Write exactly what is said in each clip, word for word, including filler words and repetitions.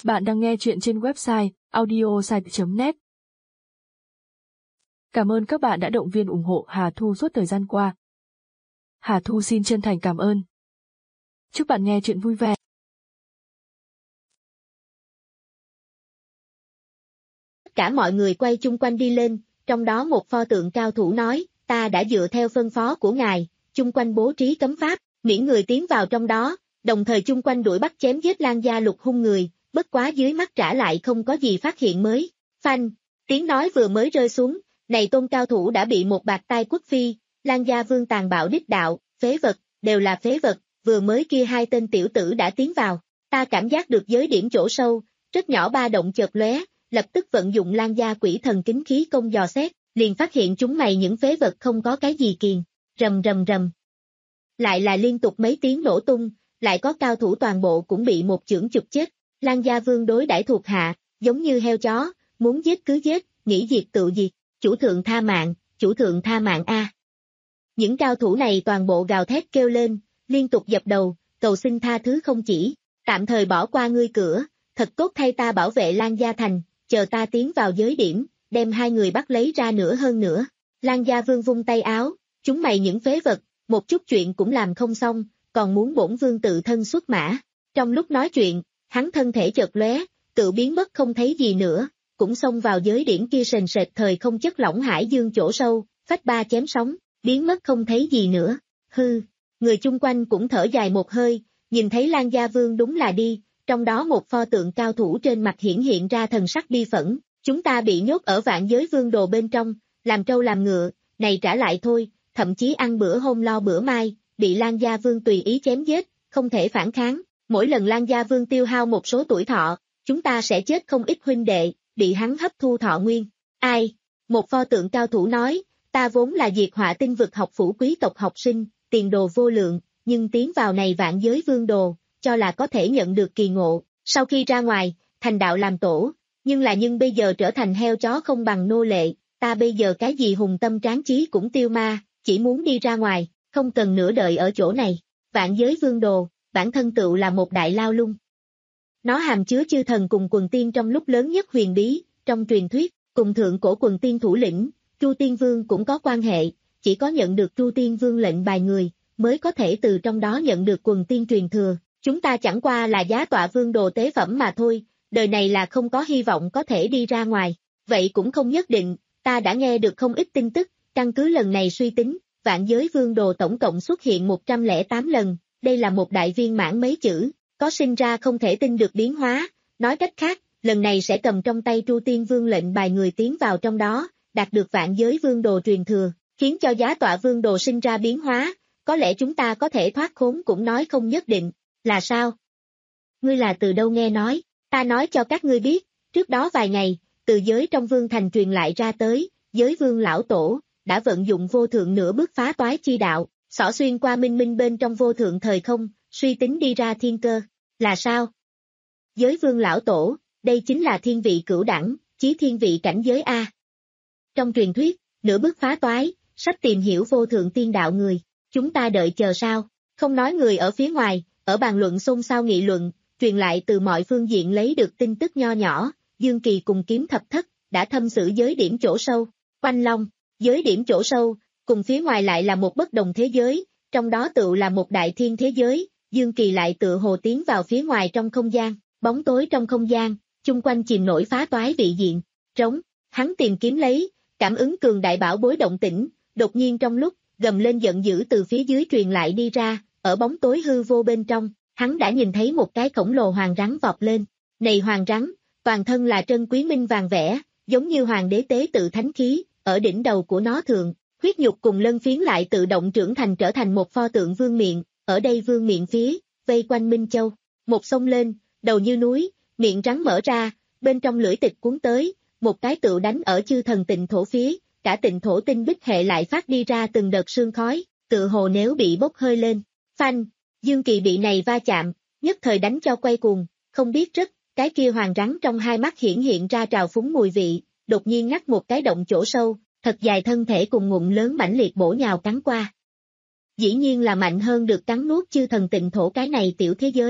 Bạn đang nghe chuyện trên website audiosite chấm net. Cảm ơn các bạn đã động viên ủng hộ Hà Thu suốt thời gian qua. Hà Thu xin chân thành cảm ơn. Chúc bạn nghe chuyện vui vẻ. Tất cả mọi người quay chung quanh đi lên, trong đó một pho tượng cao thủ nói, ta đã dựa theo phân phó của ngài, chung quanh bố trí cấm pháp, miễn người tiến vào trong đó, đồng thời chung quanh đuổi bắt chém giết Lan gia lục hung người, bất quá dưới mắt trả lại không có gì phát hiện mới. Phanh, tiếng nói vừa mới rơi xuống, này tôn cao thủ đã bị một bạt tai quất phi, Lan gia vương tàn bạo đích đạo, phế vật, đều là phế vật, vừa mới kia hai tên tiểu tử đã tiến vào, ta cảm giác được giới điểm chỗ sâu, rất nhỏ ba động chợt lóe, lập tức vận dụng Lan gia quỷ thần kính khí công dò xét, liền phát hiện chúng mày những phế vật không có cái gì kiền, rầm rầm rầm. Lại là liên tục mấy tiếng nổ tung, lại có cao thủ toàn bộ cũng bị một chưởng chụp chết, Lan gia vương đối đãi thuộc hạ, giống như heo chó, muốn giết cứ giết, nghĩ diệt tự diệt, chủ thượng tha mạng, chủ thượng tha mạng a. Những cao thủ này toàn bộ gào thét kêu lên, liên tục dập đầu, cầu xin tha thứ không chỉ, tạm thời bỏ qua ngươi cửa, thật tốt thay ta bảo vệ Lan gia thành, chờ ta tiến vào giới điểm, đem hai người bắt lấy ra nữa hơn nữa. Lan gia vương vung tay áo, chúng mày những phế vật, một chút chuyện cũng làm không xong, còn muốn bổn vương tự thân xuất mã. Trong lúc nói chuyện, hắn thân thể chợt lóe, tự biến mất không thấy gì nữa, cũng xông vào giới điểm kia sền sệt thời không chất lỏng hải dương chỗ sâu, phách ba chém sóng, biến mất không thấy gì nữa. Hư, người chung quanh cũng thở dài một hơi, nhìn thấy Lan gia vương đúng là đi, trong đó một pho tượng cao thủ trên mặt hiển hiện ra thần sắc bi phẫn, chúng ta bị nhốt ở vạn giới vương đồ bên trong, làm trâu làm ngựa, này trả lại thôi, thậm chí ăn bữa hôm lo bữa mai, bị Lan gia vương tùy ý chém giết, không thể phản kháng, mỗi lần Lan gia vương tiêu hao một số tuổi thọ, chúng ta sẽ chết không ít huynh đệ, bị hắn hấp thu thọ nguyên. Ai? Một pho tượng cao thủ nói, ta vốn là diệt họa tinh vực học phủ quý tộc học sinh, tiền đồ vô lượng, nhưng tiến vào này vạn giới vương đồ, cho là có thể nhận được kỳ ngộ, sau khi ra ngoài, thành đạo làm tổ, nhưng là nhưng bây giờ trở thành heo chó không bằng nô lệ, ta bây giờ cái gì hùng tâm tráng chí cũng tiêu ma, chỉ muốn đi ra ngoài, không cần nữa đợi ở chỗ này, vạn giới vương đồ, bản thân tựu là một đại lao lung. Nó hàm chứa chư thần cùng quần tiên trong lúc lớn nhất huyền bí, trong truyền thuyết, cùng thượng cổ quần tiên thủ lĩnh, Chu Tiên Vương cũng có quan hệ, chỉ có nhận được Chu Tiên Vương lệnh bài người, mới có thể từ trong đó nhận được quần tiên truyền thừa, chúng ta chẳng qua là giá tọa vương đồ tế phẩm mà thôi, đời này là không có hy vọng có thể đi ra ngoài, vậy cũng không nhất định, ta đã nghe được không ít tin tức, căn cứ lần này suy tính, vạn giới vương đồ tổng cộng xuất hiện một trăm lẻ tám lần, đây là một đại viên mãn mấy chữ, có sinh ra không thể tin được biến hóa, nói cách khác, lần này sẽ cầm trong tay Chu Tiên Vương lệnh bài người tiến vào trong đó, đạt được vạn giới vương đồ truyền thừa, khiến cho giá tọa vương đồ sinh ra biến hóa, có lẽ chúng ta có thể thoát khốn cũng nói không nhất định, là sao? Ngươi là từ đâu nghe nói, ta nói cho các ngươi biết, trước đó vài ngày, từ giới trong vương thành truyền lại ra tới, giới vương lão tổ, đã vận dụng vô thượng nửa bước phá toái chi đạo, xỏ xuyên qua minh minh bên trong vô thượng thời không, suy tính đi ra thiên cơ, là sao? Giới vương lão tổ, đây chính là thiên vị cửu đẳng, chí thiên vị cảnh giới A. Trong truyền thuyết, nửa bước phá toái, sắp tìm hiểu vô thượng tiên đạo người, chúng ta đợi chờ sao, không nói người ở phía ngoài, ở bàn luận xôn xao nghị luận, truyền lại từ mọi phương diện lấy được tin tức nho nhỏ, Dương Kỳ cùng kiếm thập thất, đã thâm sử giới điểm chỗ sâu, Oanh Long, giới điểm chỗ sâu, cùng phía ngoài lại là một bất đồng thế giới, trong đó tựu là một đại thiên thế giới, Dương Kỳ lại tự hồ tiến vào phía ngoài trong không gian, bóng tối trong không gian, chung quanh chìm nổi phá toái vị diện, trống, hắn tìm kiếm lấy, cảm ứng cường đại bảo bối động tĩnh, đột nhiên trong lúc, gầm lên giận dữ từ phía dưới truyền lại đi ra, ở bóng tối hư vô bên trong, hắn đã nhìn thấy một cái khổng lồ hoàng rắn vọt lên, này hoàng rắn, toàn thân là trân quý minh vàng vẽ, giống như hoàng đế tế tự thánh khí, ở đỉnh đầu của nó thường, huyết nhục cùng lân phiến lại tự động trưởng thành trở thành một pho tượng vương miện, ở đây vương miện phía, vây quanh Minh Châu, một sông lên, đầu như núi, miệng rắn mở ra, bên trong lưỡi tịch cuốn tới, một cái tựu đánh ở chư thần tịnh thổ phía, cả tịnh thổ tinh bích hệ lại phát đi ra từng đợt sương khói, tự hồ nếu bị bốc hơi lên, phanh, Dương Kỳ bị này va chạm, nhất thời đánh cho quay cuồng, không biết rất, cái kia hoàng rắn trong hai mắt hiển hiện ra trào phúng mùi vị, đột nhiên ngắt một cái động chỗ sâu, thật dài thân thể cùng ngụm lớn mãnh liệt bổ nhào cắn qua. Dĩ nhiên là mạnh hơn được cắn nuốt chư thần tịnh thổ cái này tiểu thế giới,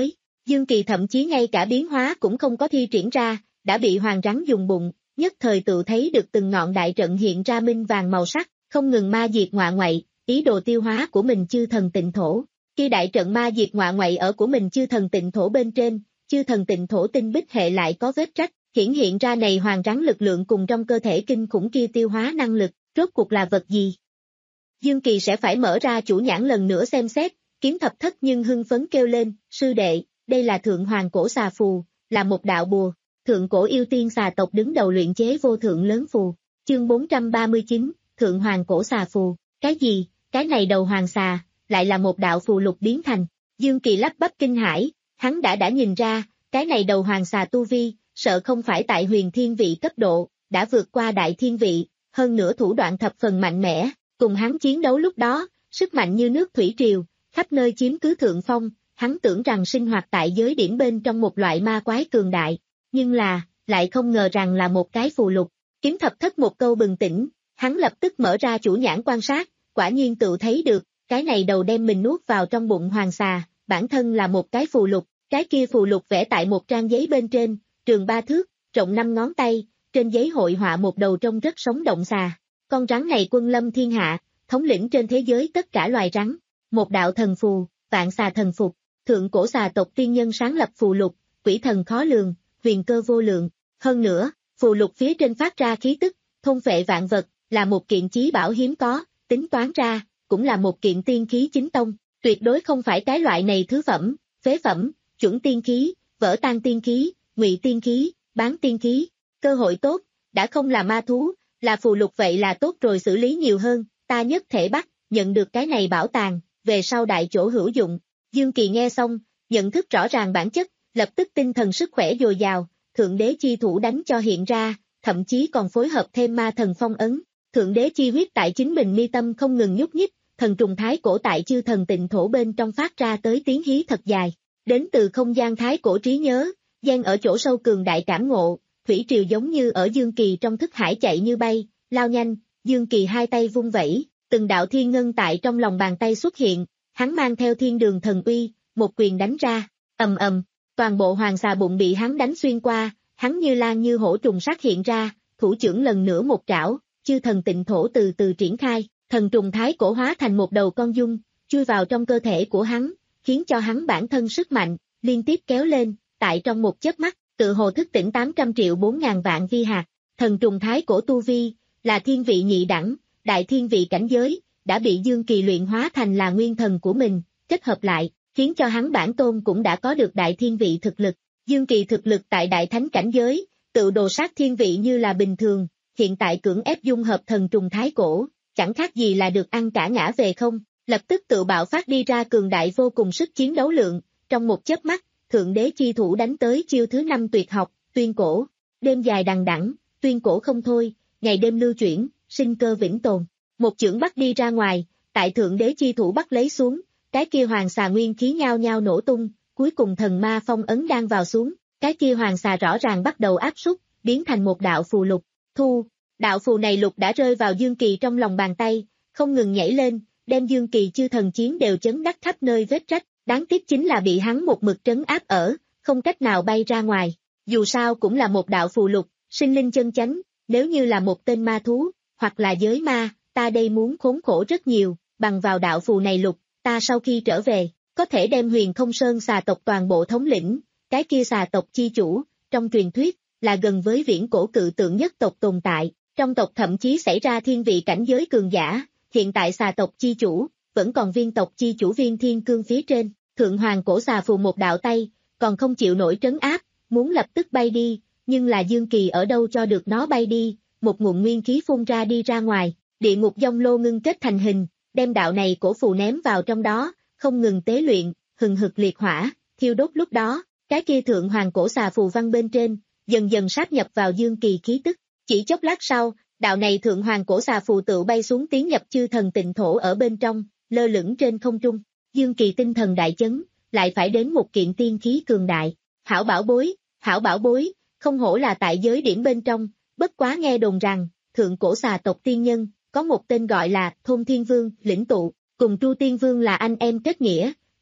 Dương Kỳ thậm chí ngay cả biến hóa cũng không có thi triển ra, đã bị hoàng rắn dùng bụng, nhất thời tự thấy được từng ngọn đại trận hiện ra minh vàng màu sắc, không ngừng ma diệt ngọa ngoại, ý đồ tiêu hóa của mình chư thần tịnh thổ. Khi đại trận ma diệt ngọa ngoại ở của mình chư thần tịnh thổ bên trên, chư thần tịnh thổ tinh bích hệ lại có vết rách, hiển hiện ra này hoàng rắn lực lượng cùng trong cơ thể kinh khủng kia tiêu hóa năng lực, rốt cuộc là vật gì? Dương Kỳ sẽ phải mở ra chủ nhãn lần nữa xem xét, kiếm thập thất nhưng hưng phấn kêu lên, sư đệ, đây là thượng hoàng cổ xà phù, là một đạo bùa, thượng cổ yêu tiên xà tộc đứng đầu luyện chế vô thượng lớn phù, chương bốn trăm ba mươi chín, thượng hoàng cổ xà phù, cái gì, cái này đầu hoàng xà, lại là một đạo phù lục biến thành, Dương Kỳ lắp bắp kinh hãi, hắn đã đã nhìn ra, cái này đầu hoàng xà tu vi, sợ không phải tại huyền thiên vị cấp độ, đã vượt qua đại thiên vị, hơn nữa thủ đoạn thập phần mạnh mẽ, cùng hắn chiến đấu lúc đó, sức mạnh như nước thủy triều, khắp nơi chiếm cứ thượng phong, hắn tưởng rằng sinh hoạt tại giới điểm bên trong một loại ma quái cường đại, nhưng là, lại không ngờ rằng là một cái phù lục, kiếm thập thất một câu bừng tỉnh, hắn lập tức mở ra chủ nhãn quan sát, quả nhiên tự thấy được, cái này đầu đem mình nuốt vào trong bụng hoàng xà, bản thân là một cái phù lục, cái kia phù lục vẽ tại một trang giấy bên trên, trường ba thước, rộng năm ngón tay, trên giấy hội họa một đầu trông rất sống động xà. Con rắn này quân lâm thiên hạ, thống lĩnh trên thế giới tất cả loài rắn, một đạo thần phù, vạn xà thần phục, thượng cổ xà tộc tiên nhân sáng lập phù lục, quỷ thần khó lường, huyền cơ vô lượng, hơn nữa, phù lục phía trên phát ra khí tức, thôn phệ vạn vật, là một kiện chí bảo hiếm có, tính toán ra, cũng là một kiện tiên khí chính tông, tuyệt đối không phải cái loại này thứ phẩm, phế phẩm, chuẩn tiên khí, vỡ tan tiên khí, ngụy tiên khí, bán tiên khí, cơ hội tốt, đã không là ma thú, là phù lục vậy là tốt rồi, xử lý nhiều hơn, ta nhất thể bắt, nhận được cái này bảo tàng, về sau đại chỗ hữu dụng. Dương Kỳ nghe xong, nhận thức rõ ràng bản chất, lập tức tinh thần sức khỏe dồi dào, thượng đế chi thủ đánh cho hiện ra, thậm chí còn phối hợp thêm ma thần phong ấn, thượng đế chi huyết tại chính mình mi tâm không ngừng nhúc nhích, thần trùng thái cổ tại chư thần tịnh thổ bên trong phát ra tới tiếng hí thật dài, đến từ không gian thái cổ trí nhớ, gian ở chỗ sâu cường đại cảm ngộ, thủy triều giống như ở Dương Kỳ trong thức hải chạy như bay, lao nhanh, Dương Kỳ hai tay vung vẩy, từng đạo thiên ngân tại trong lòng bàn tay xuất hiện, hắn mang theo thiên đường thần uy, một quyền đánh ra, ầm ầm, toàn bộ hoàng xà bụng bị hắn đánh xuyên qua, hắn như lan như hổ trùng sát hiện ra, thủ trưởng lần nữa một trảo, chư thần tịnh thổ từ từ triển khai, thần trùng thái cổ hóa thành một đầu con dung, chui vào trong cơ thể của hắn, khiến cho hắn bản thân sức mạnh, liên tiếp kéo lên, tại trong một chớp mắt, tự hồ thức tỉnh tám trăm triệu bốn ngàn vạn vi hạt, thần trùng thái cổ tu vi, là thiên vị nhị đẳng, đại thiên vị cảnh giới, đã bị Dương Kỳ luyện hóa thành là nguyên thần của mình, kết hợp lại, khiến cho hắn bản tôn cũng đã có được đại thiên vị thực lực. Dương Kỳ thực lực tại đại thánh cảnh giới, tự đồ sát thiên vị như là bình thường, hiện tại cưỡng ép dung hợp thần trùng thái cổ, chẳng khác gì là được ăn cả ngã về không, lập tức tự bạo phát đi ra cường đại vô cùng sức chiến đấu lượng, trong một chớp mắt, thượng đế chi thủ đánh tới chiêu thứ năm tuyệt học, tuyên cổ, đêm dài đằng đẵng, tuyên cổ không thôi, ngày đêm lưu chuyển, sinh cơ vĩnh tồn, một chưởng bắt đi ra ngoài, tại thượng đế chi thủ bắt lấy xuống, cái kia hoàng xà nguyên khí nhao nhao nổ tung, cuối cùng thần ma phong ấn đang vào xuống, cái kia hoàng xà rõ ràng bắt đầu áp súc, biến thành một đạo phù lục, thu, đạo phù này lục đã rơi vào Dương Kỳ trong lòng bàn tay, không ngừng nhảy lên, đem Dương Kỳ chư thần chiến đều chấn đắc khắp nơi vết rách, đáng tiếc chính là bị hắn một mực trấn áp ở, không cách nào bay ra ngoài, dù sao cũng là một đạo phù lục, sinh linh chân chánh, nếu như là một tên ma thú, hoặc là giới ma, ta đây muốn khốn khổ rất nhiều, bằng vào đạo phù này lục, ta sau khi trở về, có thể đem huyền không sơn xà tộc toàn bộ thống lĩnh, cái kia xà tộc chi chủ, trong truyền thuyết, là gần với viễn cổ cự tượng nhất tộc tồn tại, trong tộc thậm chí xảy ra thiên vị cảnh giới cường giả, hiện tại xà tộc chi chủ, vẫn còn viên tộc chi chủ Viên Thiên Cương phía trên, thượng hoàng cổ xà phù một đạo tay, còn không chịu nổi trấn áp, muốn lập tức bay đi, nhưng là Dương Kỳ ở đâu cho được nó bay đi, một nguồn nguyên khí phun ra đi ra ngoài, địa ngục dông lô ngưng kết thành hình, đem đạo này cổ phù ném vào trong đó, không ngừng tế luyện, hừng hực liệt hỏa, thiêu đốt lúc đó, cái kia thượng hoàng cổ xà phù văn bên trên, dần dần sáp nhập vào Dương Kỳ khí tức, chỉ chốc lát sau, đạo này thượng hoàng cổ xà phù tự bay xuống tiến nhập chư thần tịnh thổ ở bên trong, lơ lửng trên không trung, Dương Kỳ tinh thần đại chấn, lại phải đến một kiện tiên khí cường đại, hảo bảo bối, hảo bảo bối, không hổ là tại giới điểm bên trong, bất quá nghe đồn rằng, thượng cổ xà tộc tiên nhân, có một tên gọi là Thôn Thiên Vương, lĩnh tụ, cùng Tru Tiên Vương là anh em kết nghĩa,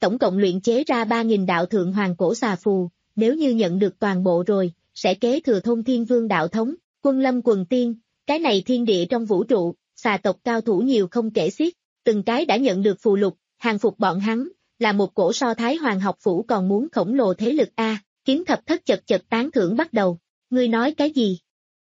tổng cộng luyện chế ra ba nghìn đạo thượng hoàng cổ xà phù, nếu như nhận được toàn bộ rồi, sẽ kế thừa thôn thiên vương đạo thống, quân lâm quần tiên, cái này thiên địa trong vũ trụ, xà tộc cao thủ nhiều không kể xiết, từng cái đã nhận được phù lục, hàng phục bọn hắn, là một cổ so Thái Hoàng học phủ còn muốn khổng lồ thế lực a. Kiếm thập thất chật chật tán thưởng bắt đầu, ngươi nói cái gì?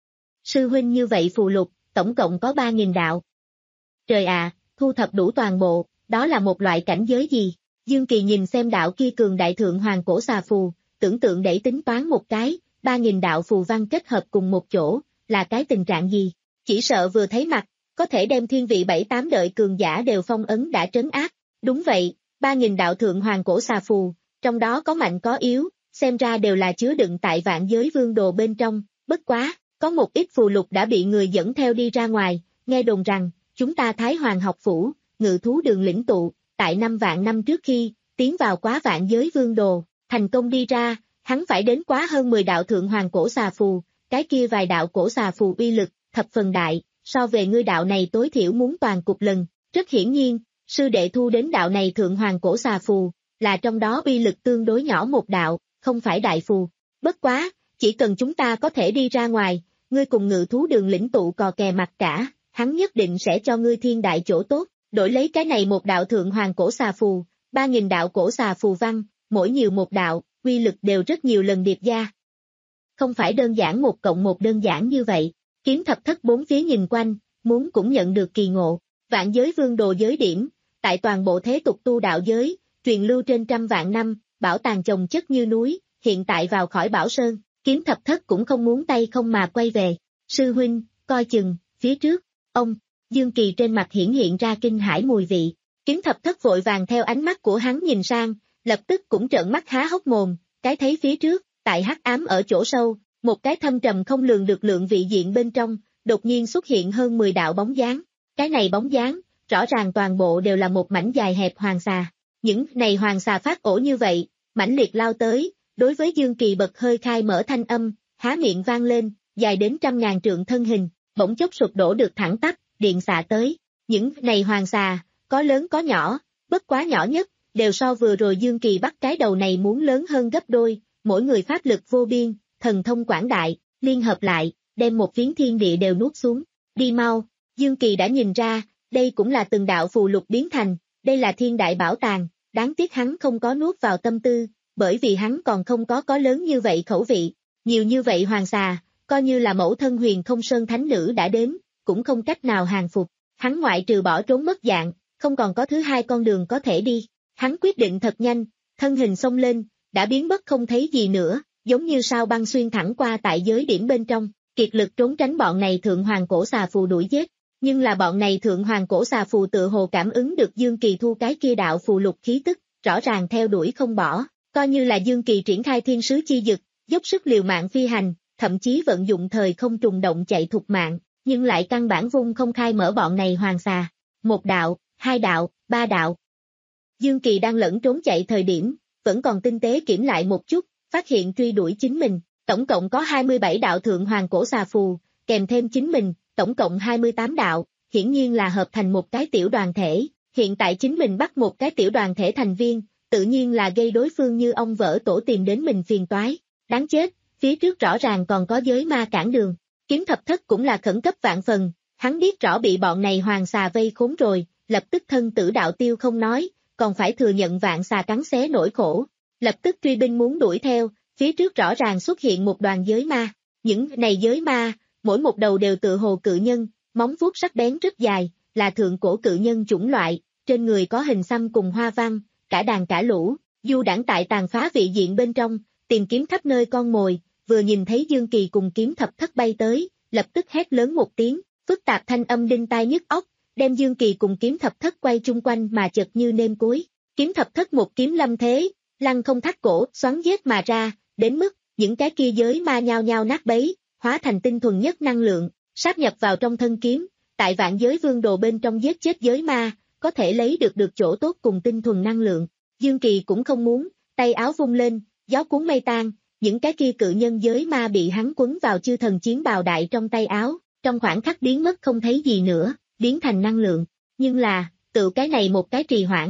Sư huynh như vậy phù lục, tổng cộng có ba nghìn đạo. Trời ạ, thu thập đủ toàn bộ, đó là một loại cảnh giới gì? Dương Kỳ nhìn xem đạo kia cường đại thượng hoàng cổ xà phù, tưởng tượng để tính toán một cái, ba nghìn đạo phù văn kết hợp cùng một chỗ, là cái tình trạng gì? Chỉ sợ vừa thấy mặt, có thể đem thiên vị bảy tám đợi cường giả đều phong ấn đã trấn áp. Đúng vậy, ba nghìn đạo thượng hoàng cổ xà phù, trong đó có mạnh có yếu, xem ra đều là chứa đựng tại vạn giới vương đồ bên trong, bất quá, có một ít phù lục đã bị người dẫn theo đi ra ngoài, nghe đồn rằng, chúng ta Thái Hoàng học phủ, ngự thú đường lĩnh tụ, tại năm vạn năm trước khi, tiến vào quá vạn giới vương đồ, thành công đi ra, hắn phải đến quá hơn mười đạo thượng hoàng cổ xà phù, cái kia vài đạo cổ xà phù uy lực, thập phần đại, so về ngươi đạo này tối thiểu muốn toàn cục lần, rất hiển nhiên, sư đệ thu đến đạo này thượng hoàng cổ xà phù, là trong đó uy lực tương đối nhỏ một đạo, không phải đại phù. Bất quá, chỉ cần chúng ta có thể đi ra ngoài, ngươi cùng ngự thú đường lĩnh tụ cò kè mặt cả, hắn nhất định sẽ cho ngươi thiên đại chỗ tốt, đổi lấy cái này một đạo thượng hoàng cổ xà phù, ba nghìn đạo cổ xà phù văn, mỗi nhiều một đạo, uy lực đều rất nhiều lần điệp gia. Không phải đơn giản một cộng một đơn giản như vậy, kiếm thập thất bốn phía nhìn quanh, muốn cũng nhận được kỳ ngộ, vạn giới vương đồ giới điểm, tại toàn bộ thế tục tu đạo giới, truyền lưu trên trăm vạn năm, bảo tàng chồng chất như núi, hiện tại vào khỏi Bảo Sơn, kiếm thập thất cũng không muốn tay không mà quay về. Sư huynh, coi chừng, phía trước, ông, Dương Kỳ trên mặt hiển hiện ra kinh hãi mùi vị. Kiếm thập thất vội vàng theo ánh mắt của hắn nhìn sang, lập tức cũng trợn mắt há hốc mồm, cái thấy phía trước, tại hắc ám ở chỗ sâu, một cái thâm trầm không lường được lượng vị diện bên trong, đột nhiên xuất hiện hơn mười đạo bóng dáng. Cái này bóng dáng, rõ ràng toàn bộ đều là một mảnh dài hẹp hoàng xà. Những này hoàng xà phát ổ như vậy, mãnh liệt lao tới, đối với Dương Kỳ bật hơi khai mở thanh âm, há miệng vang lên, dài đến trăm ngàn trượng thân hình, bỗng chốc sụp đổ được thẳng tắp, điện xạ tới. Những này hoàng xà, có lớn có nhỏ, bất quá nhỏ nhất, đều so vừa rồi Dương Kỳ bắt cái đầu này muốn lớn hơn gấp đôi, mỗi người pháp lực vô biên, thần thông quảng đại, liên hợp lại, đem một phiến thiên địa đều nuốt xuống. Đi mau, Dương Kỳ đã nhìn ra, đây cũng là từng đạo phù lục biến thành, đây là thiên đại bảo tàng, đáng tiếc hắn không có nuốt vào tâm tư, bởi vì hắn còn không có có lớn như vậy khẩu vị, nhiều như vậy hoàng xà, coi như là mẫu thân Huyền Không Sơn thánh nữ đã đến, cũng không cách nào hàng phục, hắn ngoại trừ bỏ trốn mất dạng, không còn có thứ hai con đường có thể đi, hắn quyết định thật nhanh, thân hình xông lên, đã biến mất không thấy gì nữa, giống như sao băng xuyên thẳng qua tại giới điểm bên trong, kiệt lực trốn tránh bọn này thượng hoàng cổ xà phù đuổi giết. Nhưng là bọn này thượng hoàng cổ xà phù tự hồ cảm ứng được Dương Kỳ thu cái kia đạo phù lục khí tức, rõ ràng theo đuổi không bỏ, coi như là Dương Kỳ triển khai thiên sứ chi dực, dốc sức liều mạng phi hành, thậm chí vận dụng thời không trùng động chạy thục mạng, nhưng lại căn bản vung không khai mở bọn này hoàng xà. Một đạo, hai đạo, ba đạo. Dương Kỳ đang lẫn trốn chạy thời điểm, vẫn còn tinh tế kiểm lại một chút, phát hiện truy đuổi chính mình, tổng cộng có hai mươi bảy đạo thượng hoàng cổ xà phù, kèm thêm chính mình, tổng cộng hai mươi tám đạo, hiển nhiên là hợp thành một cái tiểu đoàn thể, hiện tại chính mình bắt một cái tiểu đoàn thể thành viên, tự nhiên là gây đối phương như ông vỡ tổ tìm đến mình phiền toái, đáng chết, phía trước rõ ràng còn có giới ma cản đường, kiếm thập thất cũng là khẩn cấp vạn phần, hắn biết rõ bị bọn này hoàng xà vây khốn rồi, lập tức thân tử đạo tiêu không nói, còn phải thừa nhận vạn xà cắn xé nỗi khổ, lập tức truy binh muốn đuổi theo, phía trước rõ ràng xuất hiện một đoàn giới ma, những này giới ma, mỗi một đầu đều tự hồ cự nhân, móng vuốt sắc bén rất dài, là thượng cổ cự nhân chủng loại, trên người có hình xăm cùng hoa văn, cả đàn cả lũ, du đãng tại tàn phá vị diện bên trong, tìm kiếm khắp nơi con mồi, vừa nhìn thấy Dương Kỳ cùng kiếm thập thất bay tới, lập tức hét lớn một tiếng, phức tạp thanh âm đinh tai nhức óc, đem Dương Kỳ cùng kiếm thập thất quay chung quanh mà chật như nêm cối, kiếm thập thất một kiếm lâm thế, lăng không thắt cổ, xoắn giết mà ra, đến mức, những cái kia giới ma nhao nhao nát bấy, hóa thành tinh thuần nhất năng lượng, sáp nhập vào trong thân kiếm, tại vạn giới vương đồ bên trong giết chết giới ma, có thể lấy được được chỗ tốt cùng tinh thuần năng lượng. Dương Kỳ cũng không muốn, tay áo vung lên, gió cuốn mây tan, những cái kia cự nhân giới ma bị hắn quấn vào chư thần chiến bào đại trong tay áo, trong khoảnh khắc biến mất không thấy gì nữa, biến thành năng lượng. Nhưng là, tự cái này một cái trì hoãn,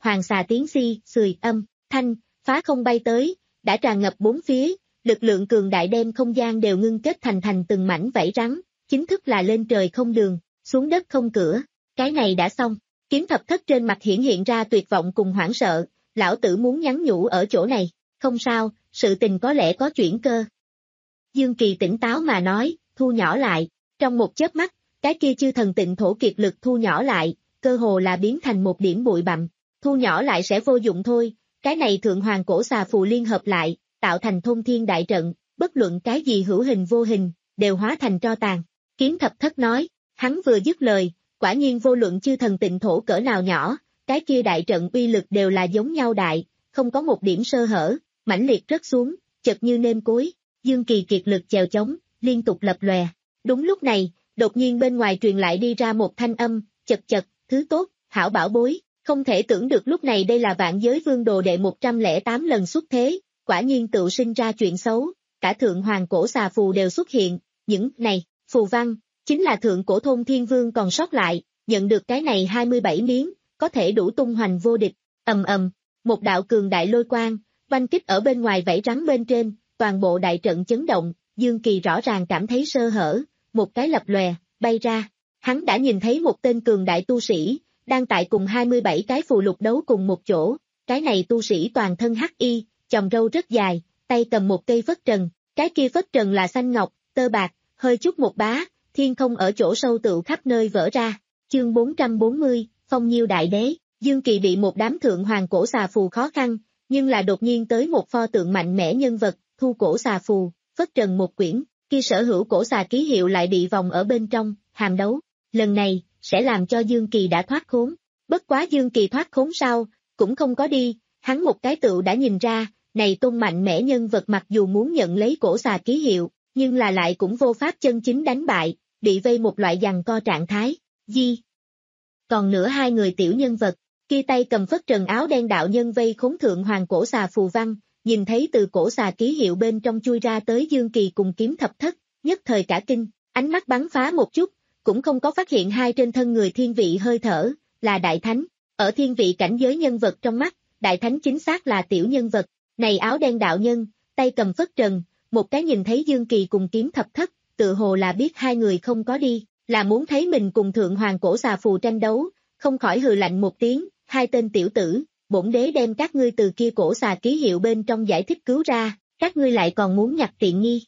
hoàng xà tiếng xi, xười, âm, thanh, phá không bay tới, đã tràn ngập bốn phía, lực lượng cường đại đem không gian đều ngưng kết thành thành từng mảnh vảy rắn, chính thức là lên trời không đường, xuống đất không cửa, cái này đã xong. Kiếm thập thất trên mặt hiển hiện ra tuyệt vọng cùng hoảng sợ, lão tử muốn nhắn nhủ ở chỗ này, không sao, sự tình có lẽ có chuyển cơ. Dương Kỳ tỉnh táo mà nói, thu nhỏ lại, trong một chớp mắt, cái kia chư thần tịnh thổ kiệt lực thu nhỏ lại, cơ hồ là biến thành một điểm bụi bặm, thu nhỏ lại sẽ vô dụng thôi, cái này thượng hoàng cổ xà phù liên hợp lại, tạo thành thôn thiên đại trận, bất luận cái gì hữu hình vô hình, đều hóa thành tro tàn. Kiếm thập thất nói, hắn vừa dứt lời, quả nhiên vô luận chư thần tịnh thổ cỡ nào nhỏ, cái kia đại trận uy lực đều là giống nhau đại, không có một điểm sơ hở, mãnh liệt rớt xuống, chật như nêm cối, Dương Kỳ kiệt lực chèo chống, liên tục lập lòe. Đúng lúc này, đột nhiên bên ngoài truyền lại đi ra một thanh âm, chật chật, thứ tốt, hảo bảo bối, không thể tưởng được lúc này đây là vạn giới vương đồ đệ một trăm lẻ tám lần xuất thế, quả nhiên tự sinh ra chuyện xấu, cả thượng hoàng cổ xà phù đều xuất hiện, những này, phù văn, chính là thượng cổ thôn thiên vương còn sót lại, nhận được cái này hai mươi bảy miếng, có thể đủ tung hoành vô địch, ầm ầm, một đạo cường đại lôi quang, oanh kích ở bên ngoài vảy rắn bên trên, toàn bộ đại trận chấn động, Dương Kỳ rõ ràng cảm thấy sơ hở, một cái lập lòe, bay ra, hắn đã nhìn thấy một tên cường đại tu sĩ, đang tại cùng hai mươi bảy cái phù lục đấu cùng một chỗ, cái này tu sĩ toàn thân hắc y, chòm râu rất dài, tay cầm một cây phất trần, cái kia phất trần là xanh ngọc, tơ bạc, hơi chút một bá, thiên không ở chỗ sâu tựu khắp nơi vỡ ra, chương bốn trăm bốn mươi, Phong Nhiêu Đại Đế, Dương Kỳ bị một đám thượng hoàng cổ xà phù khó khăn, nhưng là đột nhiên tới một pho tượng mạnh mẽ nhân vật, thu cổ xà phù, phất trần một quyển, kia sở hữu cổ xà ký hiệu lại bị vòng ở bên trong, hàm đấu, lần này, sẽ làm cho Dương Kỳ đã thoát khốn, bất quá Dương Kỳ thoát khốn sau, cũng không có đi, hắn một cái tựu đã nhìn ra, này tôn mạnh mẽ nhân vật mặc dù muốn nhận lấy cổ xà ký hiệu, nhưng là lại cũng vô pháp chân chính đánh bại, bị vây một loại giằng co trạng thái, di. Còn nữa hai người tiểu nhân vật, kia tay cầm phất trần áo đen đạo nhân vây khốn thượng hoàng cổ xà phù văn, nhìn thấy từ cổ xà ký hiệu bên trong chui ra tới Dương Kỳ cùng kiếm thập thất, nhất thời cả kinh, ánh mắt bắn phá một chút, cũng không có phát hiện hai trên thân người thiên vị hơi thở, là đại thánh, ở thiên vị cảnh giới nhân vật trong mắt, đại thánh chính xác là tiểu nhân vật, này áo đen đạo nhân, tay cầm phất trần, một cái nhìn thấy Dương Kỳ cùng kiếm thập thất, tự hồ là biết hai người không có đi, là muốn thấy mình cùng thượng hoàng cổ xà phù tranh đấu, không khỏi hừ lạnh một tiếng, hai tên tiểu tử, bổn đế đem các ngươi từ kia cổ xà ký hiệu bên trong giải thích cứu ra, các ngươi lại còn muốn nhặt tiện nghi.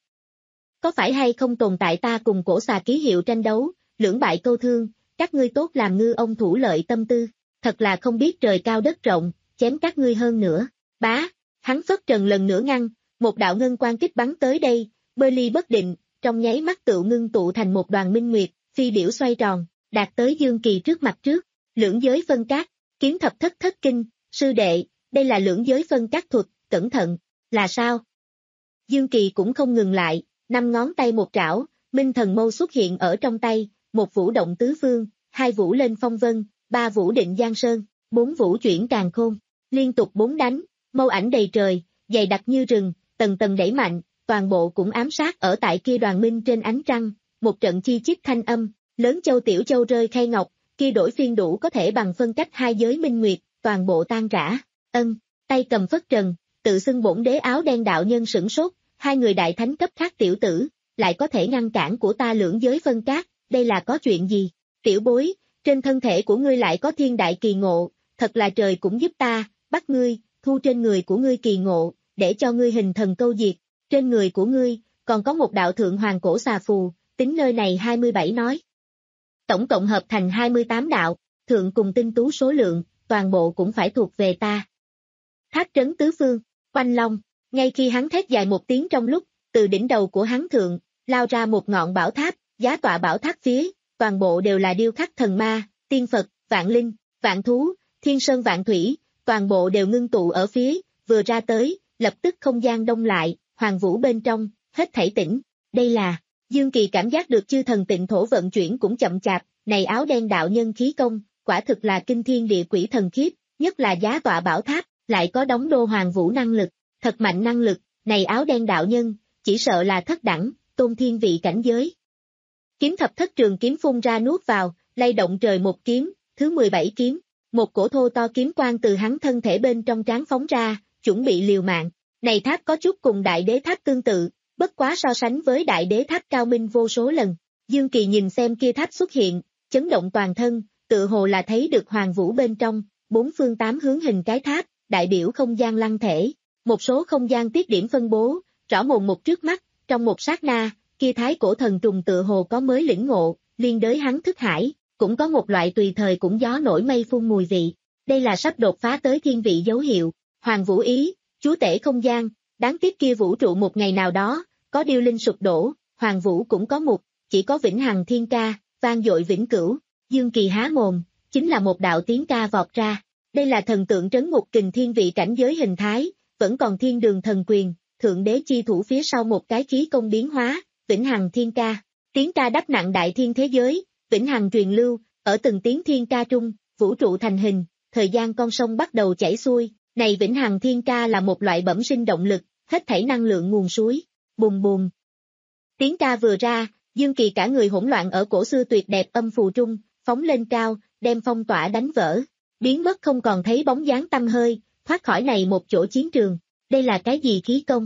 Có phải hay không tồn tại ta cùng cổ xà ký hiệu tranh đấu, lưỡng bại câu thương, các ngươi tốt làm ngư ông thủ lợi tâm tư, thật là không biết trời cao đất rộng, chém các ngươi hơn nữa, bá, hắn phất trần lần nữa ngăn, một đạo ngân quang kích bắn tới đây, bơi ly bất định, trong nháy mắt tựu ngưng tụ thành một đoàn minh nguyệt, phi điểu xoay tròn, đạt tới Dương Kỳ trước mặt trước, lưỡng giới phân cát, kiếm thập thất thất kinh, sư đệ, đây là lưỡng giới phân cát thuật, cẩn thận, là sao? Dương Kỳ cũng không ngừng lại, năm ngón tay một trảo, minh thần mâu xuất hiện ở trong tay, một vũ động tứ phương, hai vũ lên phong vân, ba vũ định giang sơn, bốn vũ chuyển càn khôn, liên tục bốn đánh, mâu ảnh đầy trời, dày đặc như rừng, tầng tầng đẩy mạnh, toàn bộ cũng ám sát ở tại kia đoàn minh trên ánh trăng, một trận chi chít thanh âm, lớn châu tiểu châu rơi khay ngọc, kia đổi phiên đủ có thể bằng phân cách hai giới minh nguyệt, toàn bộ tan rã, ân, tay cầm phất trần, tự xưng bổn đế áo đen đạo nhân sửng sốt, hai người đại thánh cấp khác tiểu tử, lại có thể ngăn cản của ta lưỡng giới phân cát, đây là có chuyện gì, tiểu bối, trên thân thể của ngươi lại có thiên đại kỳ ngộ, thật là trời cũng giúp ta, bắt ngươi, thu trên người của ngươi kỳ ngộ, để cho ngươi hình thần câu diệt, trên người của ngươi, còn có một đạo thượng hoàng cổ xà phù, tính nơi này hai mươi bảy nói. Tổng cộng hợp thành hai mươi tám đạo, thượng cùng tinh tú số lượng, toàn bộ cũng phải thuộc về ta. Tháp trấn tứ phương, oanh long, ngay khi hắn thét dài một tiếng trong lúc, từ đỉnh đầu của hắn thượng, lao ra một ngọn bảo tháp, giá tọa bảo tháp phía, toàn bộ đều là điêu khắc thần ma, tiên Phật, vạn linh, vạn thú, thiên sơn vạn thủy, toàn bộ đều ngưng tụ ở phía, vừa ra tới, lập tức không gian đông lại, hoàng vũ bên trong, hết thảy tĩnh, đây là, Dương Kỳ cảm giác được chư thần tịnh thổ vận chuyển cũng chậm chạp, này áo đen đạo nhân khí công, quả thực là kinh thiên địa quỷ thần khiếp, nhất là giá tọa bảo tháp, lại có đóng đô hoàng vũ năng lực, thật mạnh năng lực, này áo đen đạo nhân, chỉ sợ là thất đẳng, tôn thiên vị cảnh giới. Kiếm thập thất trường kiếm phun ra nuốt vào, lay động trời một kiếm, thứ mười bảy kiếm, Một cổ thô to kiếm quang từ hắn thân thể bên trong trán phóng ra, chuẩn bị liều mạng. Này tháp có chút cùng đại đế tháp tương tự, bất quá so sánh với đại đế tháp cao minh vô số lần. Dương Kỳ nhìn xem kia tháp xuất hiện, chấn động toàn thân, tự hồ là thấy được hoàng vũ bên trong, bốn phương tám hướng hình cái tháp, đại biểu không gian lăng thể. Một số không gian tiết điểm phân bố, rõ mồn một trước mắt, trong một sát na, kia thái cổ thần trùng tự hồ có mới lĩnh ngộ, liên đới hắn thức hải, cũng có một loại tùy thời cũng gió nổi mây phun mùi vị. Đây là sắp đột phá tới thiên vị dấu hiệu. Hoàng vũ ý, chúa tể không gian, đáng tiếc kia vũ trụ một ngày nào đó, có điêu linh sụp đổ, hoàng vũ cũng có một, chỉ có vĩnh hằng thiên ca, vang dội vĩnh cửu. Dương Kỳ há mồm, chính là một đạo tiếng ca vọt ra. Đây là thần tượng trấn ngục kình thiên vị cảnh giới hình thái, vẫn còn thiên đường thần quyền, thượng đế chi thủ phía sau một cái khí công biến hóa, vĩnh hằng thiên ca. Tiếng ca đắp nặng đại thiên thế giới, vĩnh hằng truyền lưu, ở từng tiếng thiên ca trung, vũ trụ thành hình, thời gian con sông bắt đầu chảy xuôi. Này vĩnh hằng thiên ca là một loại bẩm sinh động lực, hết thảy năng lượng nguồn suối. Bùm bùm. Tiếng ca vừa ra, Dương Kỳ cả người hỗn loạn ở cổ xưa tuyệt đẹp âm phù trung, phóng lên cao, đem phong tỏa đánh vỡ, biến mất không còn thấy bóng dáng tăm hơi, thoát khỏi này một chỗ chiến trường. Đây là cái gì khí công?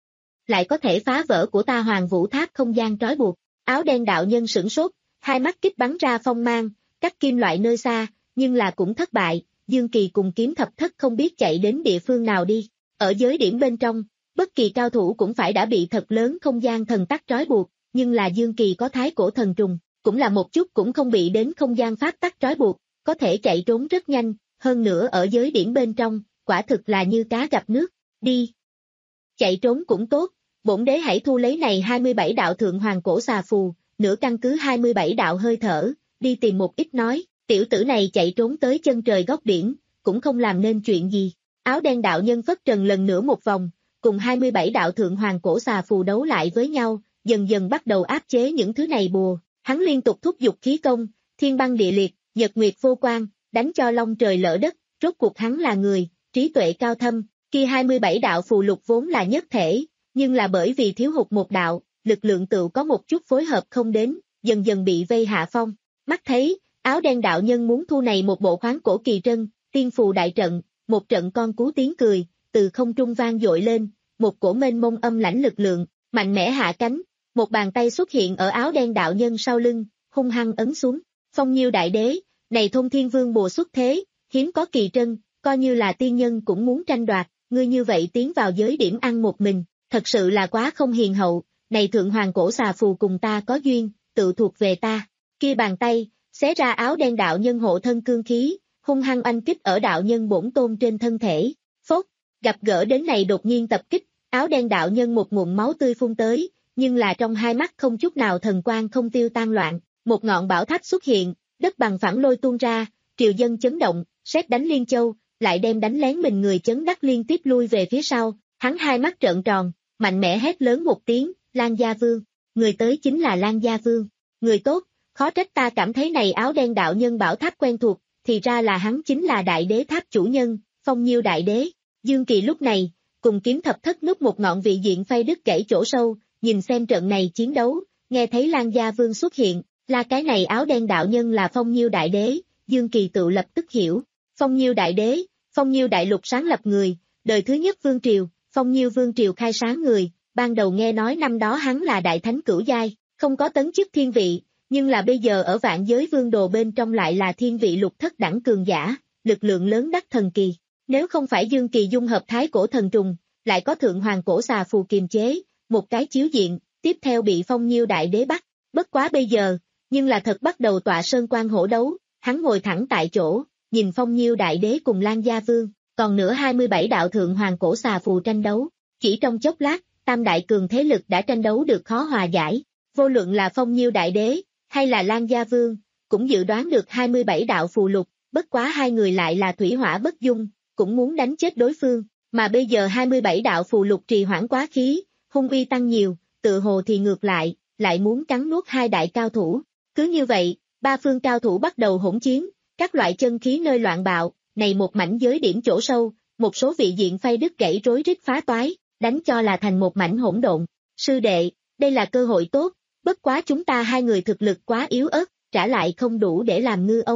Lại có thể phá vỡ của ta hoàng vũ tháp không gian trói buộc. Áo đen đạo nhân sửng sốt, hai mắt kích bắn ra phong mang, cắt kim loại nơi xa, nhưng là cũng thất bại. Dương Kỳ cùng kiếm thập thất không biết chạy đến địa phương nào đi. Ở giới điểm bên trong, bất kỳ cao thủ cũng phải đã bị thật lớn không gian thần tắc trói buộc, nhưng là Dương Kỳ có thái cổ thần trùng, cũng là một chút cũng không bị đến không gian pháp tắc trói buộc, có thể chạy trốn rất nhanh, hơn nữa ở giới điểm bên trong, quả thực là như cá gặp nước. Đi! Chạy trốn cũng tốt, bổn đế hãy thu lấy này hai mươi bảy đạo thượng hoàng cổ xà phù, nửa căn cứ hai mươi bảy đạo hơi thở, đi tìm một ít nói. Tiểu tử này chạy trốn tới chân trời góc biển, cũng không làm nên chuyện gì. Áo đen đạo nhân phất trần lần nữa một vòng, cùng hai mươi bảy đạo thượng hoàng cổ xà phù đấu lại với nhau, dần dần bắt đầu áp chế những thứ này bùa. Hắn liên tục thúc giục khí công, thiên băng địa liệt, nhật nguyệt vô quang, đánh cho long trời lỡ đất, rốt cuộc hắn là người, trí tuệ cao thâm, kia hai mươi bảy đạo phù lục vốn là nhất thể, nhưng là bởi vì thiếu hụt một đạo, lực lượng tựu có một chút phối hợp không đến, dần dần bị vây hạ phong. Mắt thấy, áo đen đạo nhân muốn thu này một bộ khoáng cổ kỳ trân, tiên phù đại trận, một trận con cú tiếng cười, từ không trung vang dội lên, một cổ mênh mông âm lãnh lực lượng, mạnh mẽ hạ cánh, một bàn tay xuất hiện ở áo đen đạo nhân sau lưng, hung hăng ấn xuống. Phong Nhiêu đại đế, này thôn thiên vương bùa xuất thế, hiếm có kỳ trân, coi như là tiên nhân cũng muốn tranh đoạt, ngươi như vậy tiến vào giới điểm ăn một mình, thật sự là quá không hiền hậu, này thượng hoàng cổ xà phù cùng ta có duyên, tự thuộc về ta. Kia bàn tay, xé ra áo đen đạo nhân hộ thân cương khí, hung hăng oanh kích ở đạo nhân bổn tôn trên thân thể. Phốt, gặp gỡ đến này đột nhiên tập kích, áo đen đạo nhân một ngụm máu tươi phun tới, nhưng là trong hai mắt không chút nào thần quang không tiêu tan loạn, một ngọn bảo tháp xuất hiện, đất bằng phẳng lôi tuôn ra, triều dân chấn động, sét đánh liên châu, lại đem đánh lén mình người chấn đắc liên tiếp lui về phía sau, hắn hai mắt trợn tròn, mạnh mẽ hét lớn một tiếng, Lan Gia Vương, người tới chính là Lan Gia Vương, người tốt. Khó trách ta cảm thấy này áo đen đạo nhân bảo tháp quen thuộc, thì ra là hắn chính là đại đế tháp chủ nhân, Phong Nhiêu đại đế. Dương Kỳ lúc này, cùng kiếm thập thất núp một ngọn vị diện phay đứt gãy chỗ sâu, nhìn xem trận này chiến đấu, nghe thấy Lan Gia Vương xuất hiện, là cái này áo đen đạo nhân là Phong Nhiêu đại đế, Dương Kỳ tự lập tức hiểu. Phong Nhiêu đại đế, Phong Nhiêu đại lục sáng lập người, đời thứ nhất vương triều, Phong Nhiêu vương triều khai sáng người, ban đầu nghe nói năm đó hắn là đại thánh cửu giai, không có tấn chức thiên vị. Nhưng là bây giờ ở vạn giới vương đồ bên trong lại là thiên vị lục thất đẳng cường giả, lực lượng lớn đắc thần kỳ. Nếu không phải Dương Kỳ dung hợp thái cổ thần trùng, lại có thượng hoàng cổ xà phù kiềm chế, một cái chiếu diện, tiếp theo bị Phong Nhiêu đại đế bắt. Bất quá bây giờ, nhưng là thật bắt đầu tọa sơn quan hổ đấu, hắn ngồi thẳng tại chỗ, nhìn Phong Nhiêu đại đế cùng Lan Gia Vương, còn nữa hai mươi bảy đạo thượng hoàng cổ xà phù tranh đấu. Chỉ trong chốc lát, tam đại cường thế lực đã tranh đấu được khó hòa giải. Vô luận là Phong Nhiêu đại đế, hay là Lan Gia Vương, cũng dự đoán được hai mươi bảy đạo phù lục, bất quá hai người lại là thủy hỏa bất dung, cũng muốn đánh chết đối phương, mà bây giờ hai mươi bảy đạo phù lục trì hoãn quá khí, hung uy tăng nhiều, tự hồ thì ngược lại, lại muốn cắn nuốt hai đại cao thủ. Cứ như vậy, ba phương cao thủ bắt đầu hỗn chiến, các loại chân khí nơi loạn bạo, này một mảnh giới điểm chỗ sâu, một số vị diện phay đứt gãy rối rít phá toái, đánh cho là thành một mảnh hỗn độn. Sư đệ, đây là cơ hội tốt. Bất quá chúng ta hai người thực lực quá yếu ớt, trả lại không đủ để làm ngư ông.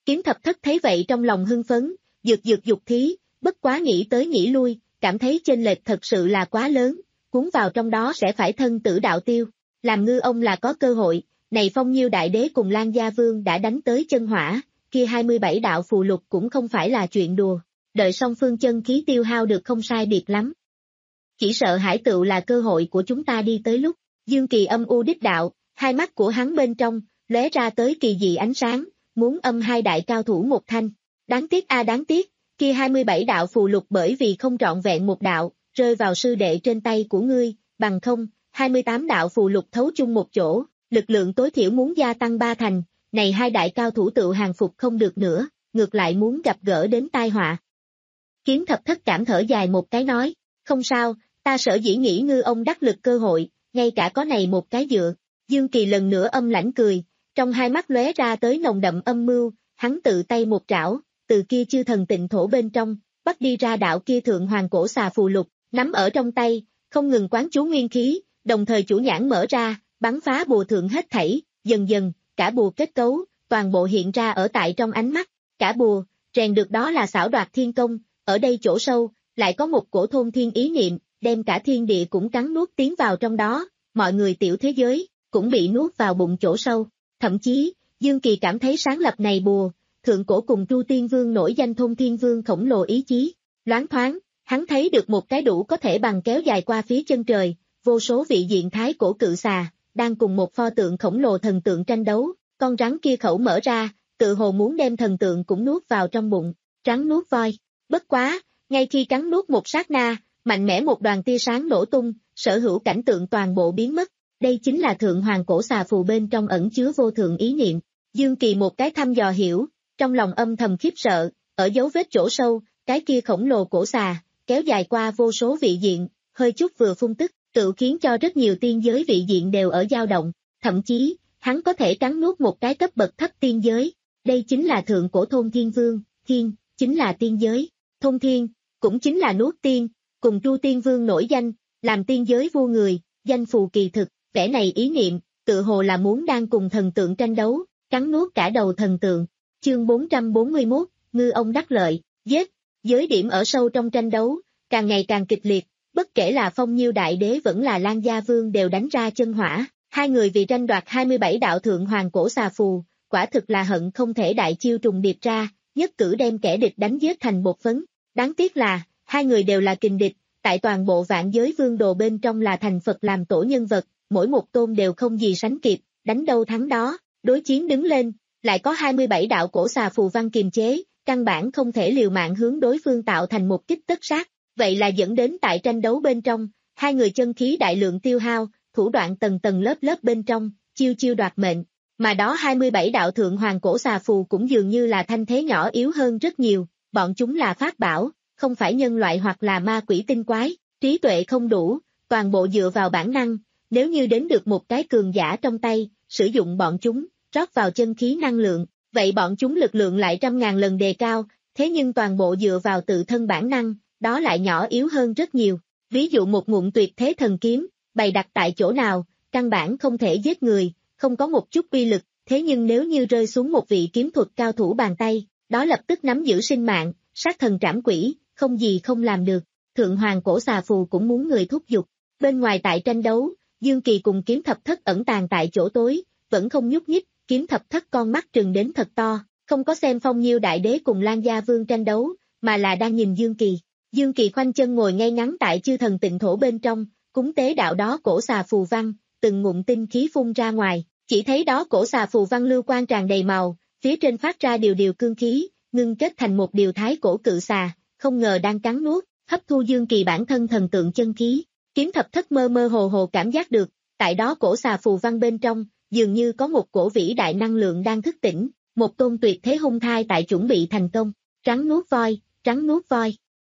Kiếm thập thất thấy vậy trong lòng hưng phấn, dược dược dục thí, bất quá nghĩ tới nghĩ lui, cảm thấy chênh lệch thật sự là quá lớn, cuốn vào trong đó sẽ phải thân tử đạo tiêu. Làm ngư ông là có cơ hội, này Phong Nhiêu đại đế cùng Lan Gia Vương đã đánh tới chân hỏa, kia hai mươi bảy đạo phù lục cũng không phải là chuyện đùa, đợi song phương chân khí tiêu hao được không sai biệt lắm. Chỉ sợ hải tựu là cơ hội của chúng ta đi tới lúc, Dương Kỳ âm u đích đạo, hai mắt của hắn bên trong, lóe ra tới kỳ dị ánh sáng, muốn âm hai đại cao thủ một thanh. Đáng tiếc a đáng tiếc, kia hai mươi bảy đạo phù lục bởi vì không trọn vẹn một đạo, rơi vào sư đệ trên tay của ngươi, bằng không, hai mươi tám đạo phù lục thấu chung một chỗ, lực lượng tối thiểu muốn gia tăng ba thành, này hai đại cao thủ tự hàng phục không được nữa, ngược lại muốn gặp gỡ đến tai họa. Kiếm thập thất cảm thở dài một cái nói, không sao, ta sở dĩ nghĩ ngư ông đắc lực cơ hội, ngay cả có này một cái dựa. Dương Kỳ lần nữa âm lãnh cười, trong hai mắt lóe ra tới nồng đậm âm mưu, hắn tự tay một trảo, từ kia chư thần tịnh thổ bên trong, bắt đi ra đạo kia thượng hoàng cổ xà phù lục, nắm ở trong tay, không ngừng quán chú nguyên khí, đồng thời chủ nhãn mở ra, bắn phá bùa thượng hết thảy, dần dần, cả bùa kết cấu, toàn bộ hiện ra ở tại trong ánh mắt, cả bùa, rèn được đó là xảo đoạt thiên công, ở đây chỗ sâu, lại có một cổ thôn thiên ý niệm, đem cả thiên địa cũng cắn nuốt tiến vào trong đó, mọi người tiểu thế giới, cũng bị nuốt vào bụng chỗ sâu, thậm chí, Dương Kỳ cảm thấy sáng lập này bùa, thượng cổ cùng Chu Tiên Vương nổi danh thôn thiên vương khổng lồ ý chí, loáng thoáng, hắn thấy được một cái đủ có thể bằng kéo dài qua phía chân trời, vô số vị diện thái cổ cự xà, đang cùng một pho tượng khổng lồ thần tượng tranh đấu, con rắn kia khẩu mở ra, tự hồ muốn đem thần tượng cũng nuốt vào trong bụng, rắn nuốt voi, bất quá, ngay khi cắn nuốt một sát na, mạnh mẽ một đoàn tia sáng nổ tung, sở hữu cảnh tượng toàn bộ biến mất, đây chính là thượng hoàng cổ xà phù bên trong ẩn chứa vô thượng ý niệm, Dương Kỳ một cái thăm dò hiểu, trong lòng âm thầm khiếp sợ, ở dấu vết chỗ sâu, cái kia khổng lồ cổ xà, kéo dài qua vô số vị diện, hơi chút vừa phun tức, tự khiến cho rất nhiều tiên giới vị diện đều ở dao động, thậm chí, hắn có thể cắn nuốt một cái cấp bậc thấp tiên giới, đây chính là thượng cổ thôn thiên vương, thiên, chính là tiên giới, thôn thiên, cũng chính là nuốt tiên, cùng Chu Tiên Vương nổi danh, làm tiên giới vua người, danh phù kỳ thực, vẻ này ý niệm, tự hồ là muốn đang cùng thần tượng tranh đấu, cắn nuốt cả đầu thần tượng. Chương bốn trăm bốn mươi mốt, ngư ông đắc lợi, giết, giới điểm ở sâu trong tranh đấu, càng ngày càng kịch liệt, bất kể là Phong Nhiêu đại đế vẫn là Lan Gia Vương đều đánh ra chân hỏa, hai người vì tranh đoạt hai mươi bảy đạo thượng hoàng cổ xà phù, quả thực là hận không thể đại chiêu trùng điệp ra, nhất cử đem kẻ địch đánh giết thành bột phấn, đáng tiếc là, hai người đều là kình địch, tại toàn bộ vạn giới vương đồ bên trong là thành Phật làm tổ nhân vật, mỗi một tôn đều không gì sánh kịp, đánh đâu thắng đó, đối chiến đứng lên, lại có hai mươi bảy đạo cổ xà phù văn kiềm chế, căn bản không thể liều mạng hướng đối phương tạo thành một kích tất sát, vậy là dẫn đến tại tranh đấu bên trong, hai người chân khí đại lượng tiêu hao, thủ đoạn tầng tầng lớp lớp bên trong, chiêu chiêu đoạt mệnh, mà đó hai mươi bảy đạo thượng hoàng cổ xà phù cũng dường như là thanh thế nhỏ yếu hơn rất nhiều, bọn chúng là pháp bảo, không phải nhân loại hoặc là ma quỷ tinh quái, trí tuệ không đủ, toàn bộ dựa vào bản năng, nếu như đến được một cái cường giả trong tay, sử dụng bọn chúng, rót vào chân khí năng lượng, vậy bọn chúng lực lượng lại trăm ngàn lần đề cao, thế nhưng toàn bộ dựa vào tự thân bản năng, đó lại nhỏ yếu hơn rất nhiều. Ví dụ một ngụm tuyệt thế thần kiếm, bày đặt tại chỗ nào, căn bản không thể giết người, không có một chút uy lực, thế nhưng nếu như rơi xuống một vị kiếm thuật cao thủ bàn tay, đó lập tức nắm giữ sinh mạng, sát thần trảm quỷ, không gì không làm được. Thượng hoàng cổ xà phù cũng muốn người thúc giục. Bên ngoài tại tranh đấu, Dương Kỳ cùng kiếm thập thất ẩn tàng tại chỗ tối, vẫn không nhúc nhích, kiếm thập thất con mắt trừng đến thật to, không có xem Phong Nhiêu đại đế cùng Lan Gia Vương tranh đấu, mà là đang nhìn Dương Kỳ. Dương Kỳ khoanh chân ngồi ngay ngắn tại chư thần tịnh thổ bên trong, cúng tế đạo đó cổ xà phù văn, từng ngụm tinh khí phun ra ngoài, chỉ thấy đó cổ xà phù văn lưu quang tràn đầy màu, phía trên phát ra điều điều cương khí, ngưng kết thành một điều thái cổ cự xà, không ngờ đang cắn nuốt, hấp thu Dương Kỳ bản thân thần tượng chân khí. Kiếm thập thất mơ mơ hồ hồ cảm giác được, tại đó cổ xà phù văn bên trong, dường như có một cổ vĩ đại năng lượng đang thức tỉnh, một tôn tuyệt thế hung thai tại chuẩn bị thành công, trắng nuốt voi, trắng nuốt voi.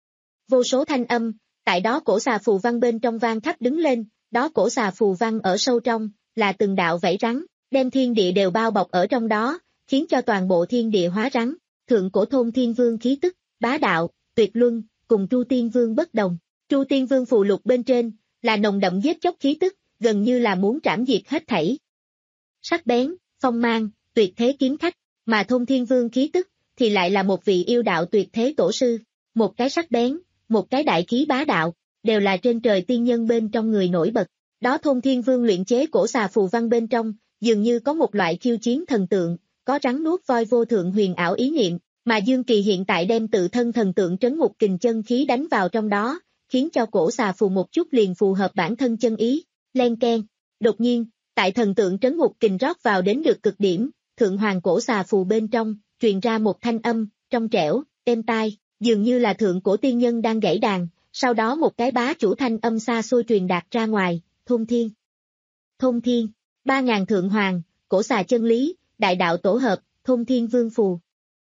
Vô số thanh âm, tại đó cổ xà phù văn bên trong vang khắp đứng lên, đó cổ xà phù văn ở sâu trong, là từng đạo vảy rắn, đem thiên địa đều bao bọc ở trong đó, khiến cho toàn bộ thiên địa hóa rắn, thượng cổ thôn thiên vương khí tức, bá đạo, tuyệt luân, cùng Chu Tiên Vương bất đồng. Chu Tiên Vương phù lục bên trên, là nồng đậm giết chóc khí tức, gần như là muốn trảm diệt hết thảy. Sắc bén, phong mang, tuyệt thế kiếm khách, mà Thôn Thiên Vương khí tức thì lại là một vị yêu đạo tuyệt thế tổ sư, một cái sắc bén, một cái đại khí bá đạo, đều là trên trời tiên nhân bên trong người nổi bật. Đó Thôn Thiên Vương luyện chế cổ xà phù văn bên trong, dường như có một loại khiêu chiến thần tượng, có rắn nuốt voi vô thượng huyền ảo ý niệm, mà Dương Kỳ hiện tại đem tự thân thần tượng trấn ngục kình chân khí đánh vào trong đó, khiến cho cổ xà phù một chút liền phù hợp bản thân chân ý, len keng. Đột nhiên, tại thần tượng trấn ngục kình rót vào đến được cực điểm, thượng hoàng cổ xà phù bên trong, truyền ra một thanh âm, trong trẻo, êm tai, dường như là thượng cổ tiên nhân đang gãy đàn, sau đó một cái bá chủ thanh âm xa xôi truyền đạt ra ngoài, Thôn Thiên. Thôn Thiên, ba ngàn thượng hoàng, cổ xà chân lý, đại đạo tổ hợp, Thôn Thiên Vương phù.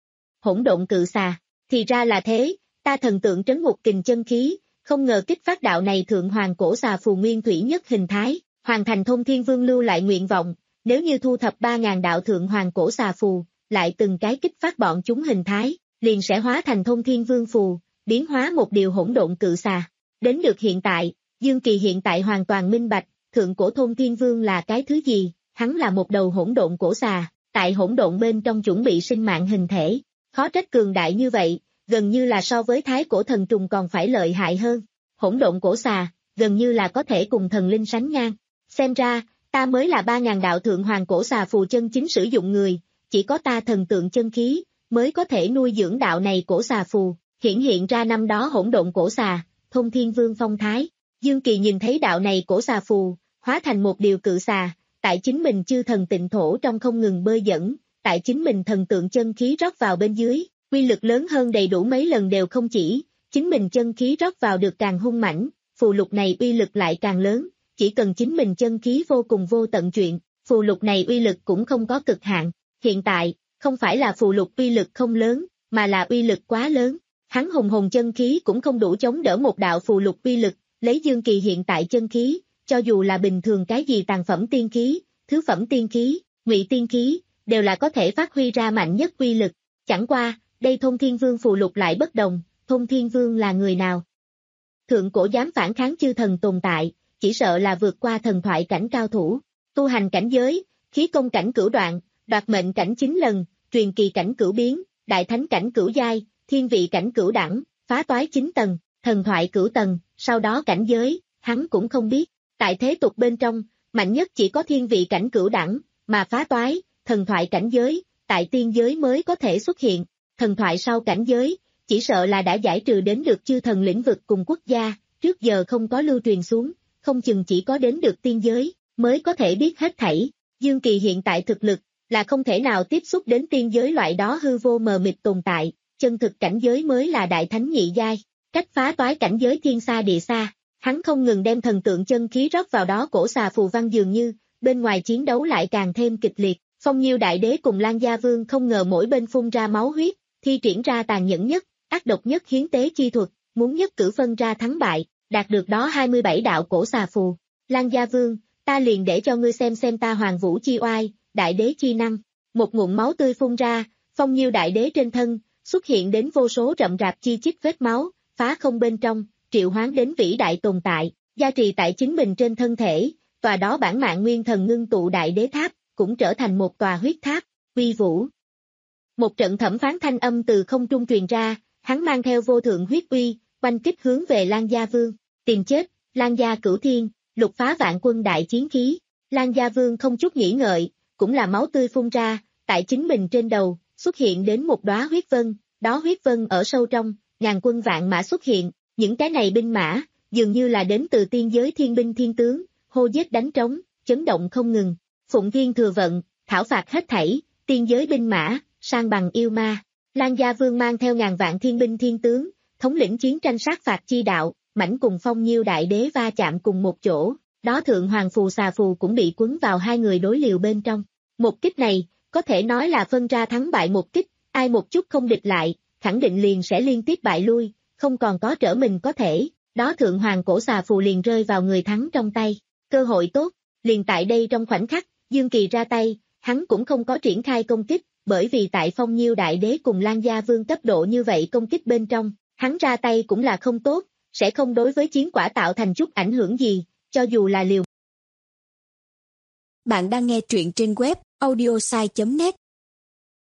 Hỗn độn cự xà, thì ra là thế, ta thần tượng trấn ngục kình chân khí, không ngờ kích phát đạo này thượng hoàng cổ xà phù nguyên thủy nhất hình thái, hoàn thành Thôn Thiên Vương lưu lại nguyện vọng, nếu như thu thập ba ngàn đạo thượng hoàng cổ xà phù, lại từng cái kích phát bọn chúng hình thái, liền sẽ hóa thành Thôn Thiên Vương phù, biến hóa một điều hỗn độn cự xà. Đến được hiện tại, Dương Kỳ hiện tại hoàn toàn minh bạch, thượng cổ Thôn Thiên Vương là cái thứ gì, hắn là một đầu hỗn độn cổ xà, tại hỗn độn bên trong chuẩn bị sinh mạng hình thể, khó trách cường đại như vậy, gần như là so với thái cổ thần trùng còn phải lợi hại hơn. Hỗn độn cổ xà, gần như là có thể cùng thần linh sánh ngang. Xem ra, ta mới là ba ngàn đạo thượng hoàng cổ xà phù chân chính sử dụng người, chỉ có ta thần tượng chân khí, mới có thể nuôi dưỡng đạo này cổ xà phù, hiển hiện ra năm đó hỗn độn cổ xà, Thôn Thiên Vương phong thái. Dương Kỳ nhìn thấy đạo này cổ xà phù, hóa thành một điều cự xà, tại chính mình chư thần tịnh thổ trong không ngừng bơi dẫn, tại chính mình thần tượng chân khí rót vào bên dưới, quy lực lớn hơn đầy đủ mấy lần đều không chỉ, chính mình chân khí rót vào được càng hung mãnh, phù lục này uy lực lại càng lớn, chỉ cần chính mình chân khí vô cùng vô tận chuyện, phù lục này uy lực cũng không có cực hạn. Hiện tại, không phải là phù lục uy lực không lớn, mà là uy lực quá lớn, hắn hùng hồn chân khí cũng không đủ chống đỡ một đạo phù lục uy lực, lấy Dương Kỳ hiện tại chân khí, cho dù là bình thường cái gì tàn phẩm tiên khí, thứ phẩm tiên khí, ngụy tiên khí, đều là có thể phát huy ra mạnh nhất uy lực, chẳng qua, đây Thôn Thiên Vương phù lục lại bất đồng, Thôn Thiên Vương là người nào? Thượng cổ dám phản kháng chư thần tồn tại, chỉ sợ là vượt qua thần thoại cảnh cao thủ, tu hành cảnh giới, khí công cảnh cửu đoạn, đoạt mệnh cảnh chín lần, truyền kỳ cảnh cửu biến, đại thánh cảnh cửu giai, thiên vị cảnh cửu đẳng, phá toái chín tầng, thần thoại cửu tầng, sau đó cảnh giới, hắn cũng không biết, tại thế tục bên trong, mạnh nhất chỉ có thiên vị cảnh cửu đẳng, mà phá toái, thần thoại cảnh giới, tại tiên giới mới có thể xuất hiện, thần thoại sau cảnh giới, chỉ sợ là đã giải trừ đến được chư thần lĩnh vực cùng quốc gia, trước giờ không có lưu truyền xuống, không chừng chỉ có đến được tiên giới, mới có thể biết hết thảy. Dương Kỳ hiện tại thực lực, là không thể nào tiếp xúc đến tiên giới loại đó hư vô mờ mịt tồn tại, chân thực cảnh giới mới là đại thánh nhị giai, cách phá toái cảnh giới thiên xa địa xa, hắn không ngừng đem thần tượng chân khí rót vào đó cổ xà phù văn dường như, bên ngoài chiến đấu lại càng thêm kịch liệt, Phong Nhiêu Đại Đế cùng Lan Gia Vương không ngờ mỗi bên phun ra máu huyết, thi triển ra tàn nhẫn nhất, ác độc nhất hiến tế chi thuật, muốn nhất cử phân ra thắng bại, đạt được đó hai mươi bảy đạo cổ xà phù. Lan Gia Vương, ta liền để cho ngươi xem xem ta Hoàng Vũ chi oai, Đại Đế chi năng. Một ngụm máu tươi phun ra, Phong Nhiêu Đại Đế trên thân, xuất hiện đến vô số rậm rạp chi chít vết máu, phá không bên trong, triệu hoán đến vĩ đại tồn tại, gia trì tại chính mình trên thân thể, tòa đó bản mạng nguyên thần ngưng tụ Đại Đế tháp, cũng trở thành một tòa huyết tháp, uy vũ. Một trận thẩm phán thanh âm từ không trung truyền ra, hắn mang theo vô thượng huyết uy, oanh kích hướng về Lan Gia Vương, tìm chết, Lan Gia Cửu Thiên, lục phá vạn quân đại chiến khí. Lan Gia Vương không chút nghĩ ngợi, cũng là máu tươi phun ra, tại chính mình trên đầu, xuất hiện đến một đóa huyết vân, đó huyết vân ở sâu trong, ngàn quân vạn mã xuất hiện, những cái này binh mã, dường như là đến từ tiên giới thiên binh thiên tướng, hô giết đánh trống, chấn động không ngừng, phụng thiên thừa vận, thảo phạt hết thảy, tiên giới binh mã, sang bằng yêu ma. Lan Gia Vương mang theo ngàn vạn thiên binh thiên tướng, thống lĩnh chiến tranh sát phạt chi đạo, mãnh cùng Phong Nhiêu Đại Đế va chạm cùng một chỗ, đó thượng hoàng phù xà phù cũng bị quấn vào hai người đối liều bên trong. Một kích này, có thể nói là phân ra thắng bại một kích, ai một chút không địch lại, khẳng định liền sẽ liên tiếp bại lui, không còn có trở mình có thể, đó thượng hoàng cổ xà phù liền rơi vào người thắng trong tay. Cơ hội tốt, liền tại đây trong khoảnh khắc, Dương Kỳ ra tay, hắn cũng không có triển khai công kích, bởi vì tại Phong Nhiêu Đại Đế cùng Lan Gia Vương cấp độ như vậy công kích bên trong, hắn ra tay cũng là không tốt, sẽ không đối với chiến quả tạo thành chút ảnh hưởng gì, cho dù là liều. Bạn đang nghe truyện trên web audiosai chấm net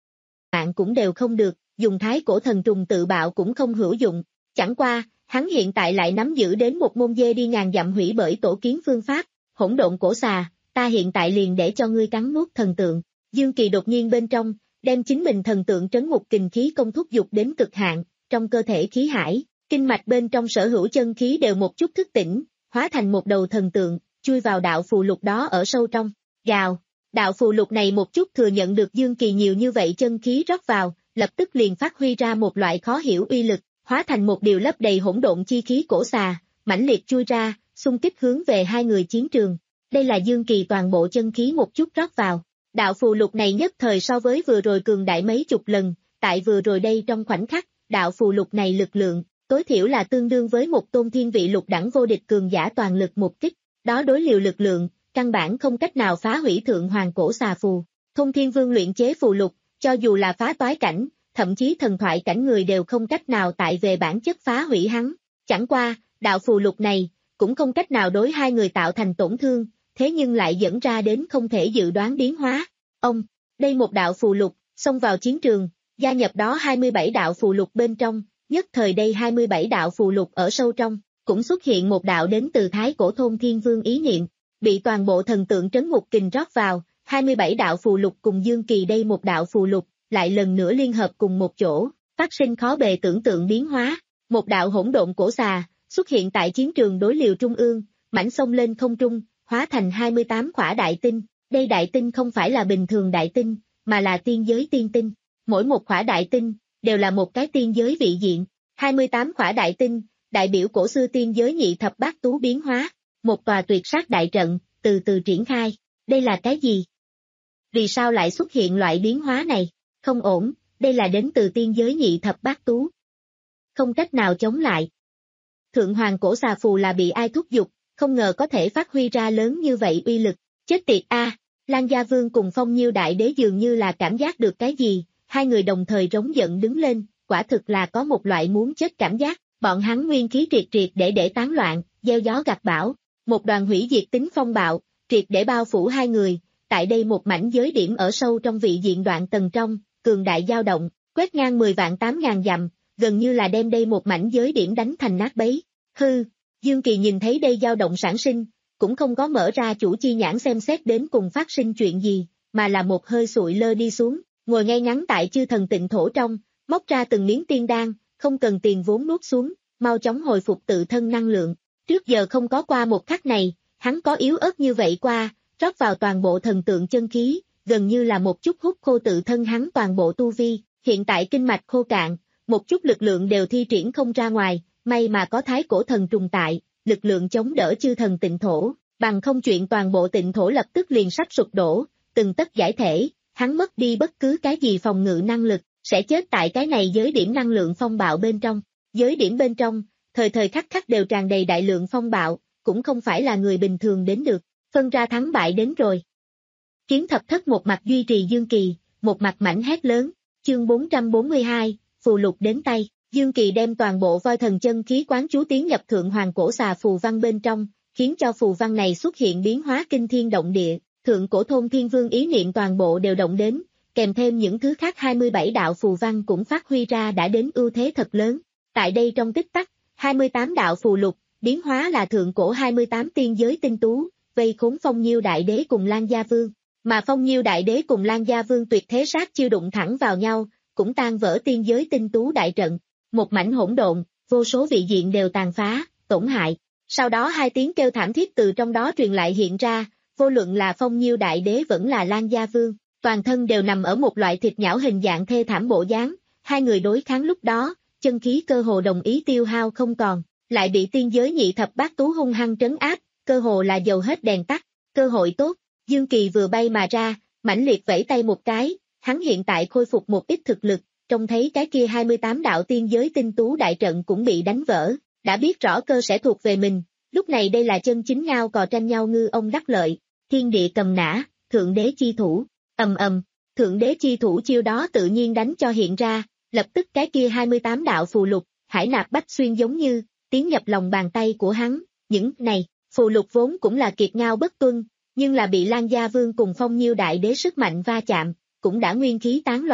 mạng cũng đều không được, dùng thái cổ thần trùng tự bạo cũng không hữu dụng. Chẳng qua, hắn hiện tại lại nắm giữ đến một môn dê đi ngàn dặm hủy bởi tổ kiến phương pháp, hỗn độn cổ xà, ta hiện tại liền để cho ngươi cắn nuốt thần tượng. Dương Kỳ đột nhiên bên trong, đem chính mình thần tượng trấn ngục kình khí công thúc dục đến cực hạn, trong cơ thể khí hải, kinh mạch bên trong sở hữu chân khí đều một chút thức tỉnh, hóa thành một đầu thần tượng, chui vào đạo phù lục đó ở sâu trong. Gào, đạo phù lục này một chút thừa nhận được Dương Kỳ nhiều như vậy chân khí rót vào, lập tức liền phát huy ra một loại khó hiểu uy lực, hóa thành một điều lấp đầy hỗn độn chi khí cổ xà, mãnh liệt chui ra, xung kích hướng về hai người chiến trường. Đây là Dương Kỳ toàn bộ chân khí một chút rót vào. Đạo phù lục này nhất thời so với vừa rồi cường đại mấy chục lần, tại vừa rồi đây trong khoảnh khắc, đạo phù lục này lực lượng, tối thiểu là tương đương với một tôn thiên vị lục đẳng vô địch cường giả toàn lực một kích, đó đối liều lực lượng, căn bản không cách nào phá hủy thượng hoàng cổ xà phù. Thông Thiên Vương luyện chế phù lục, cho dù là phá toái cảnh, thậm chí thần thoại cảnh người đều không cách nào tại về bản chất phá hủy hắn. Chẳng qua, đạo phù lục này, cũng không cách nào đối hai người tạo thành tổn thương, thế nhưng lại dẫn ra đến không thể dự đoán biến hóa. Ông, đây một đạo phù lục, xông vào chiến trường, gia nhập đó hai mươi bảy đạo phù lục bên trong, nhất thời đây hai mươi bảy đạo phù lục ở sâu trong, cũng xuất hiện một đạo đến từ thái cổ Thôn Thiên Vương ý niệm, bị toàn bộ thần tượng trấn ngục kình rót vào, hai mươi bảy đạo phù lục cùng Dương Kỳ đây một đạo phù lục, lại lần nữa liên hợp cùng một chỗ, phát sinh khó bề tưởng tượng biến hóa, một đạo hỗn độn cổ xà, xuất hiện tại chiến trường đối liều trung ương, mảnh xông lên không trung, hóa thành hai mươi tám khỏa đại tinh, đây đại tinh không phải là bình thường đại tinh, mà là tiên giới tiên tinh, mỗi một khỏa đại tinh, đều là một cái tiên giới vị diện, hai mươi tám khỏa đại tinh, đại biểu cổ xưa tiên giới nhị thập bát tú biến hóa, một tòa tuyệt sát đại trận, từ từ triển khai, đây là cái gì? Vì sao lại xuất hiện loại biến hóa này? Không ổn, đây là đến từ tiên giới nhị thập bát tú. Không cách nào chống lại. Thượng hoàng cổ xà phù là bị ai thúc giục, không ngờ có thể phát huy ra lớn như vậy uy lực, chết tiệt a! À, Lan Gia Vương cùng Phong Nhiêu Đại Đế dường như là cảm giác được cái gì, hai người đồng thời rống giận đứng lên, quả thực là có một loại muốn chết cảm giác, bọn hắn nguyên khí triệt triệt để để tán loạn, gieo gió gặt bão, một đoàn hủy diệt tính phong bạo, triệt để bao phủ hai người, tại đây một mảnh giới điểm ở sâu trong vị diện đoạn tầng trong, cường đại dao động, quét ngang mười vạn tám ngàn dặm, gần như là đem đây một mảnh giới điểm đánh thành nát bấy. Hư, Dương Kỳ nhìn thấy đây dao động sản sinh, cũng không có mở ra chủ chi nhãn xem xét đến cùng phát sinh chuyện gì, mà là một hơi sụi lơ đi xuống, ngồi ngay ngắn tại chư thần tịnh thổ trong, móc ra từng miếng tiên đan, không cần tiền vốn nuốt xuống, mau chóng hồi phục tự thân năng lượng. Trước giờ không có qua một khắc này, hắn có yếu ớt như vậy qua, rót vào toàn bộ thần tượng chân khí, gần như là một chút hút khô tự thân hắn toàn bộ tu vi, hiện tại kinh mạch khô cạn, một chút lực lượng đều thi triển không ra ngoài, may mà có thái cổ thần trùng tại, lực lượng chống đỡ chư thần tịnh thổ, bằng không chuyện toàn bộ tịnh thổ lập tức liền sắp sụp đổ, từng tất giải thể, hắn mất đi bất cứ cái gì phòng ngự năng lực, sẽ chết tại cái này giới điểm năng lượng phong bạo bên trong. Giới điểm bên trong, thời thời khắc khắc đều tràn đầy đại lượng phong bạo, cũng không phải là người bình thường đến được, phân ra thắng bại đến rồi. Kiến thập thất một mặt duy trì Dương Kỳ, một mặt mảnh hét lớn, chương bốn trăm bốn mươi hai, phù lục đến tay, Dương Kỳ đem toàn bộ voi thần chân khí quán chú tiến nhập thượng hoàng cổ xà phù văn bên trong, khiến cho phù văn này xuất hiện biến hóa kinh thiên động địa, thượng cổ Thôn Thiên Vương ý niệm toàn bộ đều động đến, kèm thêm những thứ khác hai mươi bảy đạo phù văn cũng phát huy ra đã đến ưu thế thật lớn. Tại đây trong tích tắc, hai mươi tám đạo phù lục, biến hóa là thượng cổ hai mươi tám tiên giới tinh tú, vây khốn Phong Nhiêu Đại Đế cùng Lan Gia Vương, mà Phong Nhiêu Đại Đế cùng Lan Gia Vương tuyệt thế sát chiêu đụng thẳng vào nhau, cũng tan vỡ tiên giới tinh tú đại trận, một mảnh hỗn độn, vô số vị diện đều tàn phá, tổn hại. Sau đó hai tiếng kêu thảm thiết từ trong đó truyền lại hiện ra, vô luận là Phong Nhiêu Đại Đế vẫn là Lan Gia Vương, toàn thân đều nằm ở một loại thịt nhão hình dạng thê thảm bộ dáng, hai người đối kháng lúc đó, chân khí cơ hồ đồng ý tiêu hao không còn, lại bị tiên giới nhị thập bát tú hung hăng trấn áp, cơ hồ là dầu hết đèn tắt, cơ hội tốt, Dương Kỳ vừa bay mà ra, mãnh liệt vẫy tay một cái, hắn hiện tại khôi phục một ít thực lực, trông thấy cái kia hai mươi tám đạo tiên giới tinh tú đại trận cũng bị đánh vỡ, đã biết rõ cơ sẽ thuộc về mình, lúc này đây là chân chính ngao cò tranh nhau ngư ông đắc lợi, thiên địa cầm nã, thượng đế chi thủ, ầm ầm, thượng đế chi thủ chiêu đó tự nhiên đánh cho hiện ra, lập tức cái kia hai mươi tám đạo phù lục, hải nạp bách xuyên giống như, tiến nhập lòng bàn tay của hắn, những này, phù lục vốn cũng là kiệt ngao bất tuân, nhưng là bị Lan Gia Vương cùng Phong Nhiêu Đại Đế sức mạnh va chạm, cũng đã nguyên khí tán loạn,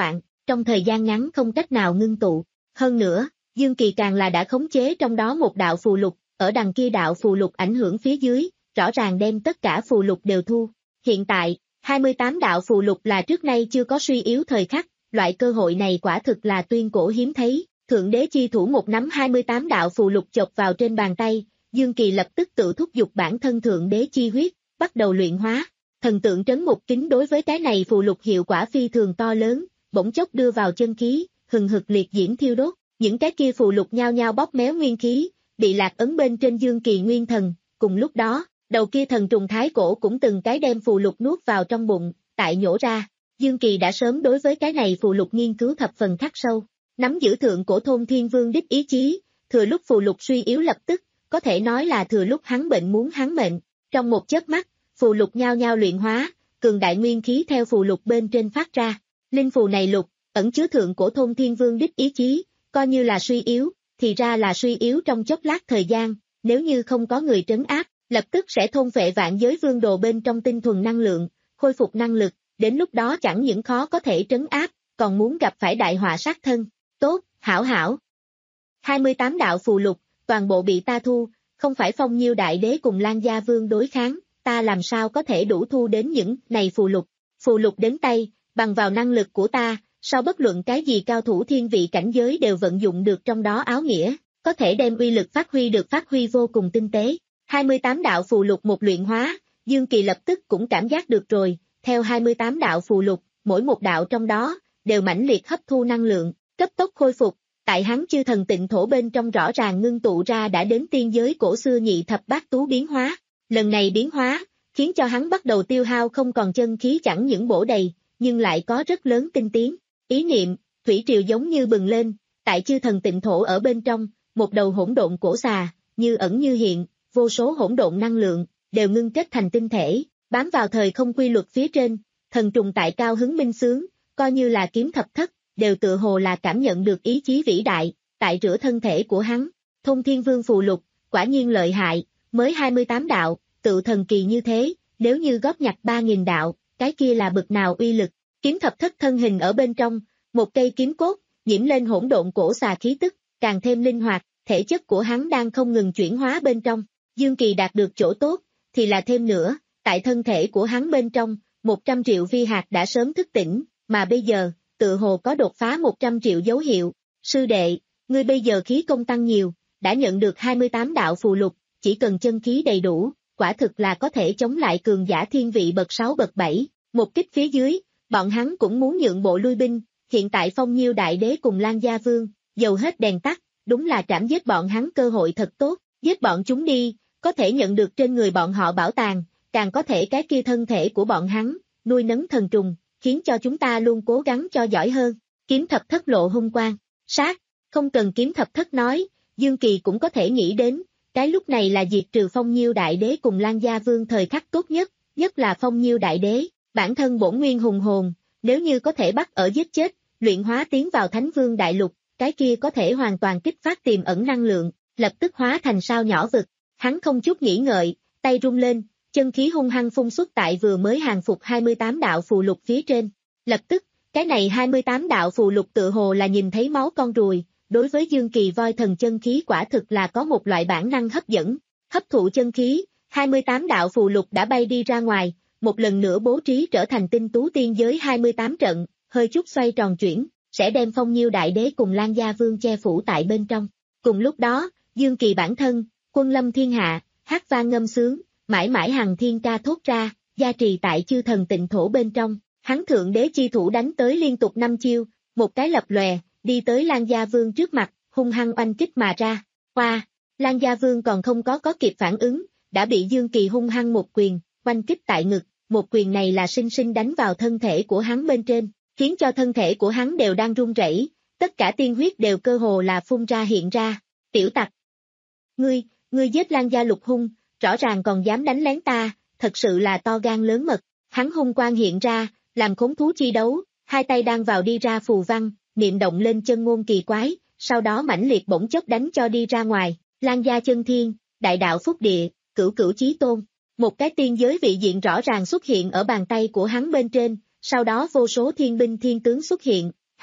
trong thời gian ngắn không cách nào ngưng tụ. Hơn nữa, Dương Kỳ càng là đã khống chế trong đó một đạo phù lục, ở đằng kia đạo phù lục ảnh hưởng phía dưới, rõ ràng đem tất cả phù lục đều thu. Hiện tại, hai mươi tám đạo phù lục là trước nay chưa có suy yếu thời khắc, loại cơ hội này quả thực là tuyên cổ hiếm thấy. Thượng đế chi thủ một nắm hai mươi tám đạo phù lục chộp vào trên bàn tay, Dương Kỳ lập tức tự thúc giục bản thân thượng đế chi huyết, bắt đầu luyện hóa. Thần tượng trấn ngục kính đối với cái này phù lục hiệu quả phi thường to lớn, bỗng chốc đưa vào chân khí, hừng hực liệt diễm thiêu đốt, những cái kia phù lục nhao nhao bóp méo nguyên khí, bị lạc ấn bên trên Dương Kỳ nguyên thần. Cùng lúc đó, đầu kia thần trùng thái cổ cũng từng cái đem phù lục nuốt vào trong bụng, tại nhổ ra. Dương Kỳ đã sớm đối với cái này phù lục nghiên cứu thập phần khắc sâu, nắm giữ thượng cổ thôn thiên vương đích ý chí, thừa lúc phù lục suy yếu lập tức, có thể nói là thừa lúc hắn bệnh muốn hắn mệnh. Trong một chớp mắt, phù lục nhao nhao luyện hóa, cường đại nguyên khí theo phù lục bên trên phát ra. Linh phù này lục, ẩn chứa thượng cổ thôn thiên vương đích ý chí, coi như là suy yếu, thì ra là suy yếu trong chốc lát thời gian, nếu như không có người trấn áp, lập tức sẽ thôn phệ vạn giới vương đồ bên trong tinh thuần năng lượng, khôi phục năng lực, đến lúc đó chẳng những khó có thể trấn áp, còn muốn gặp phải đại họa sát thân. Tốt, hảo hảo. hai mươi tám đạo phù lục, toàn bộ bị ta thu, không phải Phong Nhiêu đại đế cùng Lan Gia Vương đối kháng, ta làm sao có thể đủ thu đến những này phù lục. Phù lục đến tay, bằng vào năng lực của ta, sau bất luận cái gì cao thủ thiên vị cảnh giới đều vận dụng được trong đó áo nghĩa, có thể đem uy lực phát huy được phát huy vô cùng tinh tế. hai mươi tám đạo phù lục một luyện hóa, Dương Kỳ lập tức cũng cảm giác được rồi, theo hai mươi tám đạo phù lục, mỗi một đạo trong đó, đều mãnh liệt hấp thu năng lượng, cấp tốc khôi phục, tại hắn chư thần tịnh thổ bên trong rõ ràng ngưng tụ ra đã đến tiên giới cổ xưa nhị thập bát tú biến hóa. Lần này biến hóa, khiến cho hắn bắt đầu tiêu hao không còn chân khí chẳng những bổ đầy, nhưng lại có rất lớn tinh tiến. Ý niệm, thủy triều giống như bừng lên, tại chư thần tịnh thổ ở bên trong, một đầu hỗn độn cổ xà, như ẩn như hiện, vô số hỗn độn năng lượng, đều ngưng kết thành tinh thể, bám vào thời không quy luật phía trên, thần trùng tại cao hứng minh sướng, coi như là kiếm thập thất, đều tự hồ là cảm nhận được ý chí vĩ đại, tại rửa thân thể của hắn. Thôn Thiên Vương phù lục, quả nhiên lợi hại, mới hai mươi tám đạo, tự thần kỳ như thế, nếu như góp nhặt ba nghìn đạo, cái kia là bực nào uy lực. Kiếm thập thất thân hình ở bên trong, một cây kiếm cốt, nhiễm lên hỗn độn cổ xà khí tức, càng thêm linh hoạt, thể chất của hắn đang không ngừng chuyển hóa bên trong. Dương Kỳ đạt được chỗ tốt, thì là thêm nữa, tại thân thể của hắn bên trong, một trăm triệu vi hạt đã sớm thức tỉnh, mà bây giờ, tự hồ có đột phá một trăm triệu dấu hiệu. Sư đệ, ngươi bây giờ khí công tăng nhiều, đã nhận được hai mươi tám đạo phù lục, chỉ cần chân khí đầy đủ, quả thực là có thể chống lại cường giả thiên vị bậc sáu bậc bảy. Một kích phía dưới, bọn hắn cũng muốn nhượng bộ lui binh, hiện tại Phong Nhiêu đại đế cùng Lan Gia Vương, dầu hết đèn tắt, đúng là trảm giết bọn hắn cơ hội thật tốt, giết bọn chúng đi, có thể nhận được trên người bọn họ bảo tàng, càng có thể cái kia thân thể của bọn hắn, nuôi nấng thần trùng, khiến cho chúng ta luôn cố gắng cho giỏi hơn. Kiếm thập thất lộ hung quang, sát, không cần kiếm thập thất nói, Dương Kỳ cũng có thể nghĩ đến, cái lúc này là diệt trừ Phong Nhiêu đại đế cùng Lan Gia Vương thời khắc tốt nhất, nhất là Phong Nhiêu đại đế, bản thân bổn nguyên hùng hồn, nếu như có thể bắt ở giết chết, luyện hóa tiến vào Thánh Vương đại lục, cái kia có thể hoàn toàn kích phát tiềm ẩn năng lượng, lập tức hóa thành sao nhỏ vực. Hắn không chút nghĩ ngợi, tay rung lên, chân khí hung hăng phun xuất tại vừa mới hàng phục hai mươi tám đạo phù lục phía trên. Lập tức, cái này hai mươi tám đạo phù lục tự hồ là nhìn thấy máu con ruồi, đối với Dương Kỳ voi thần chân khí quả thực là có một loại bản năng hấp dẫn. Hấp thụ chân khí, hai mươi tám đạo phù lục đã bay đi ra ngoài, một lần nữa bố trí trở thành tinh tú tiên giới hai mươi tám trận, hơi chút xoay tròn chuyển, sẽ đem Phong Nhiêu đại đế cùng Lan Gia Vương che phủ tại bên trong. Cùng lúc đó, Dương Kỳ bản thân, quân lâm thiên hạ, hát vang ngâm sướng, mãi mãi hằng thiên ca thốt ra, gia trì tại chư thần tịnh thổ bên trong, hắn thượng đế chi thủ đánh tới liên tục năm chiêu, một cái lập lòe, đi tới Lan Gia Vương trước mặt, hung hăng oanh kích mà ra. Qua, Lan Gia Vương còn không có có kịp phản ứng, đã bị Dương Kỳ hung hăng một quyền, oanh kích tại ngực, một quyền này là sinh sinh đánh vào thân thể của hắn bên trên, khiến cho thân thể của hắn đều đang run rẩy, tất cả tiên huyết đều cơ hồ là phun ra hiện ra. Tiểu tặc! Ngươi, ngươi giết Lan Gia Lục hung, rõ ràng còn dám đánh lén ta, thật sự là to gan lớn mật. Hắn hung quang hiện ra, làm khống thú chi đấu, hai tay đang vào đi ra phù văn, niệm động lên chân ngôn kỳ quái, sau đó mãnh liệt bỗng chốc đánh cho đi ra ngoài. Lan Gia chân thiên, đại đạo phúc địa, cửu cửu chí tôn. Một cái tiên giới vị diện rõ ràng xuất hiện ở bàn tay của hắn bên trên, sau đó vô số thiên binh thiên tướng xuất hiện,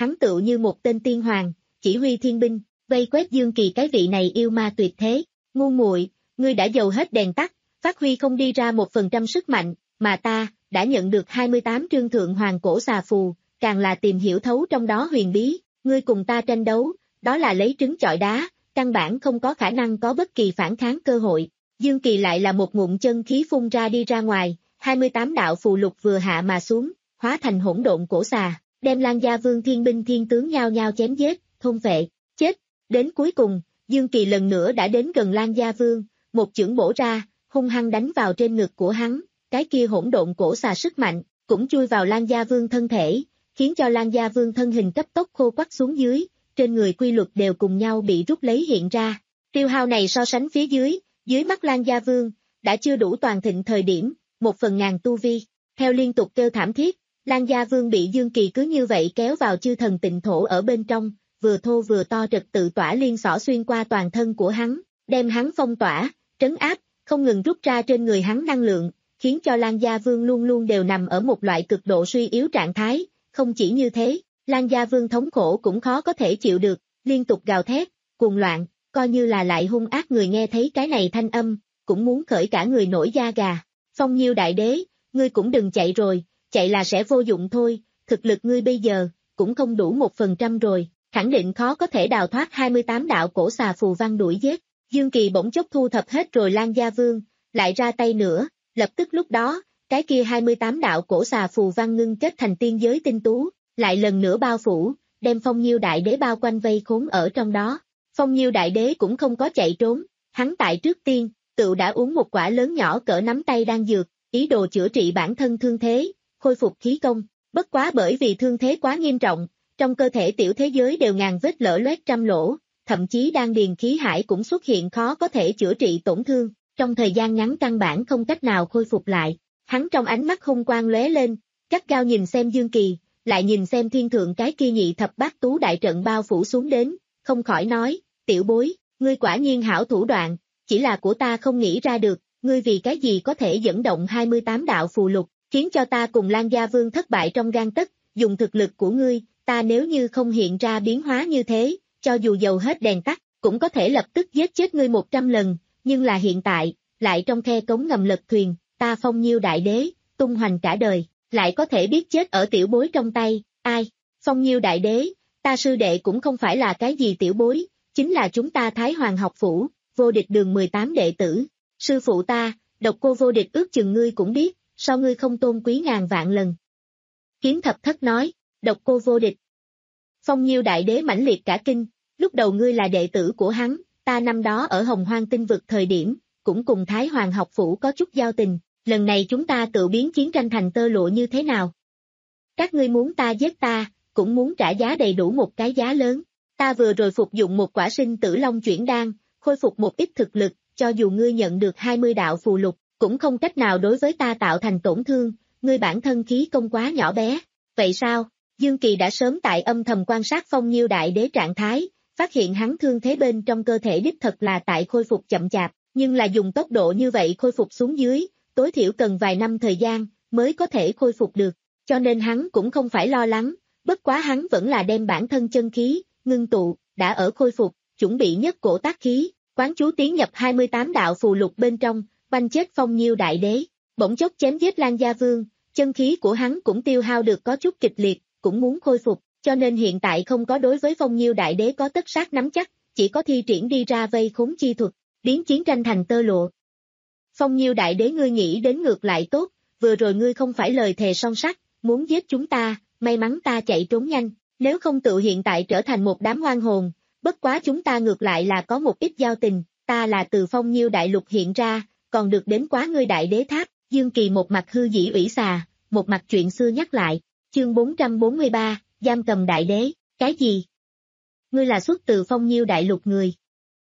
hắn tựu như một tên tiên hoàng, chỉ huy thiên binh, vây quét Dương Kỳ cái vị này yêu ma tuyệt thế. Ngu muội, ngươi đã dầu hết đèn tắt, phát huy không đi ra một phần trăm sức mạnh, mà ta, đã nhận được hai mươi tám trương thượng hoàng cổ xà phù, càng là tìm hiểu thấu trong đó huyền bí, ngươi cùng ta tranh đấu, đó là lấy trứng chọi đá, căn bản không có khả năng có bất kỳ phản kháng cơ hội. Dương Kỳ lại là một ngụm chân khí phun ra đi ra ngoài, hai mươi tám đạo phù lục vừa hạ mà xuống, hóa thành hỗn độn cổ xà, đem Lan Gia Vương thiên binh thiên tướng nhao nhao chém giết, thôn phệ, chết. Đến cuối cùng, Dương Kỳ lần nữa đã đến gần Lan Gia Vương, một chưởng bổ ra, hung hăng đánh vào trên ngực của hắn, cái kia hỗn độn cổ xà sức mạnh, cũng chui vào Lan Gia Vương thân thể, khiến cho Lan Gia Vương thân hình cấp tốc khô quắt xuống dưới, trên người quy luật đều cùng nhau bị rút lấy hiện ra. Tiêu hao này so sánh phía dưới, dưới mắt Lan Gia Vương, đã chưa đủ toàn thịnh thời điểm, một phần ngàn tu vi, theo liên tục kêu thảm thiết, Lan Gia Vương bị Dương Kỳ cứ như vậy kéo vào chư thần tịnh thổ ở bên trong, vừa thô vừa to trật tự tỏa liên xỏ xuyên qua toàn thân của hắn, đem hắn phong tỏa, trấn áp, không ngừng rút ra trên người hắn năng lượng, khiến cho Lan Gia Vương luôn luôn đều nằm ở một loại cực độ suy yếu trạng thái, không chỉ như thế, Lan Gia Vương thống khổ cũng khó có thể chịu được, liên tục gào thét, cuồng loạn, coi như là lại hung ác người nghe thấy cái này thanh âm, cũng muốn khởi cả người nổi da gà. Phong Nhiêu đại đế, ngươi cũng đừng chạy rồi, chạy là sẽ vô dụng thôi, thực lực ngươi bây giờ, cũng không đủ một phần trăm rồi, khẳng định khó có thể đào thoát hai mươi tám đạo cổ xà phù văn đuổi giết. Dương Kỳ bỗng chốc thu thập hết rồi Lan Gia Vương, lại ra tay nữa, lập tức lúc đó, cái kia hai mươi tám đạo cổ xà phù văn ngưng kết thành tiên giới tinh tú, lại lần nữa bao phủ, đem Phong Nhiêu đại đế bao quanh vây khốn ở trong đó. Phong Nhiêu đại đế cũng không có chạy trốn, hắn tại trước tiên, tự đã uống một quả lớn nhỏ cỡ nắm tay đan dược, ý đồ chữa trị bản thân thương thế, khôi phục khí công, bất quá bởi vì thương thế quá nghiêm trọng, trong cơ thể tiểu thế giới đều ngàn vết lở loét trăm lỗ, thậm chí đan điền khí hải cũng xuất hiện khó có thể chữa trị tổn thương, trong thời gian ngắn căn bản không cách nào khôi phục lại. Hắn trong ánh mắt hung quang lóe lên, gắt gao nhìn xem Dương Kỳ, lại nhìn xem thiên thượng cái kia nhị thập bát tú đại trận bao phủ xuống đến, không khỏi nói, tiểu bối, ngươi quả nhiên hảo thủ đoạn, chỉ là của ta không nghĩ ra được, ngươi vì cái gì có thể dẫn động hai mươi tám đạo phù lục, khiến cho ta cùng Lan Gia Vương thất bại trong gang tấc, dùng thực lực của ngươi, ta nếu như không hiện ra biến hóa như thế, cho dù dầu hết đèn tắt, cũng có thể lập tức giết chết ngươi một trăm lần, nhưng là hiện tại, lại trong khe cống ngầm lật thuyền, ta Phong Nhiêu đại đế, tung hoành cả đời, lại có thể biết chết ở tiểu bối trong tay, ai, Phong Nhiêu đại đế, ta sư đệ cũng không phải là cái gì tiểu bối, chính là chúng ta Thái Hoàng học phủ, vô địch đường mười tám đệ tử, sư phụ ta, Độc Cô vô địch ước chừng ngươi cũng biết, sao ngươi không tôn quý ngàn vạn lần. Kiếm thập thất nói, Độc Cô vô địch. Phong Nhiêu đại đế mãnh liệt cả kinh, lúc đầu ngươi là đệ tử của hắn, ta năm đó ở Hồng Hoang tinh vực thời điểm, cũng cùng Thái Hoàng học phủ có chút giao tình, lần này chúng ta tự biến chiến tranh thành tơ lụa như thế nào? Các ngươi muốn ta giết ta, cũng muốn trả giá đầy đủ một cái giá lớn, ta vừa rồi phục dụng một quả sinh tử long chuyển đan, khôi phục một ít thực lực, cho dù ngươi nhận được hai mươi đạo phù lục, cũng không cách nào đối với ta tạo thành tổn thương, ngươi bản thân khí công quá nhỏ bé, vậy sao? Dương Kỳ đã sớm tại âm thầm quan sát Phong Nhiêu đại đế trạng thái, phát hiện hắn thương thế bên trong cơ thể đích thật là tại khôi phục chậm chạp, nhưng là dùng tốc độ như vậy khôi phục xuống dưới, tối thiểu cần vài năm thời gian, mới có thể khôi phục được, cho nên hắn cũng không phải lo lắng, bất quá hắn vẫn là đem bản thân chân khí, ngưng tụ, đã ở khôi phục, chuẩn bị nhất cổ tác khí, quán chú tiến nhập hai mươi tám đạo phù lục bên trong, banh chết Phong Nhiêu đại đế, bỗng chốc chém giết Lan Gia Vương, chân khí của hắn cũng tiêu hao được có chút kịch liệt, cũng muốn khôi phục, cho nên hiện tại không có đối với Phong Nhiêu đại đế có tất sát nắm chắc, chỉ có thi triển đi ra vây khốn chi thuật, biến chiến tranh thành tơ lụa. Phong Nhiêu đại đế ngươi nghĩ đến ngược lại tốt, vừa rồi ngươi không phải lời thề son sắt, muốn giết chúng ta, may mắn ta chạy trốn nhanh, nếu không tự hiện tại trở thành một đám oan hồn, bất quá chúng ta ngược lại là có một ít giao tình, ta là từ Phong Nhiêu đại lục hiện ra, còn được đến quá ngươi đại đế tháp, Dương Kỳ một mặt hư dĩ ủy xà, một mặt chuyện xưa nhắc lại, chương bốn trăm bốn mươi ba, giam cầm đại đế, cái gì? Ngươi là xuất từ Phong Nhiêu đại lục người.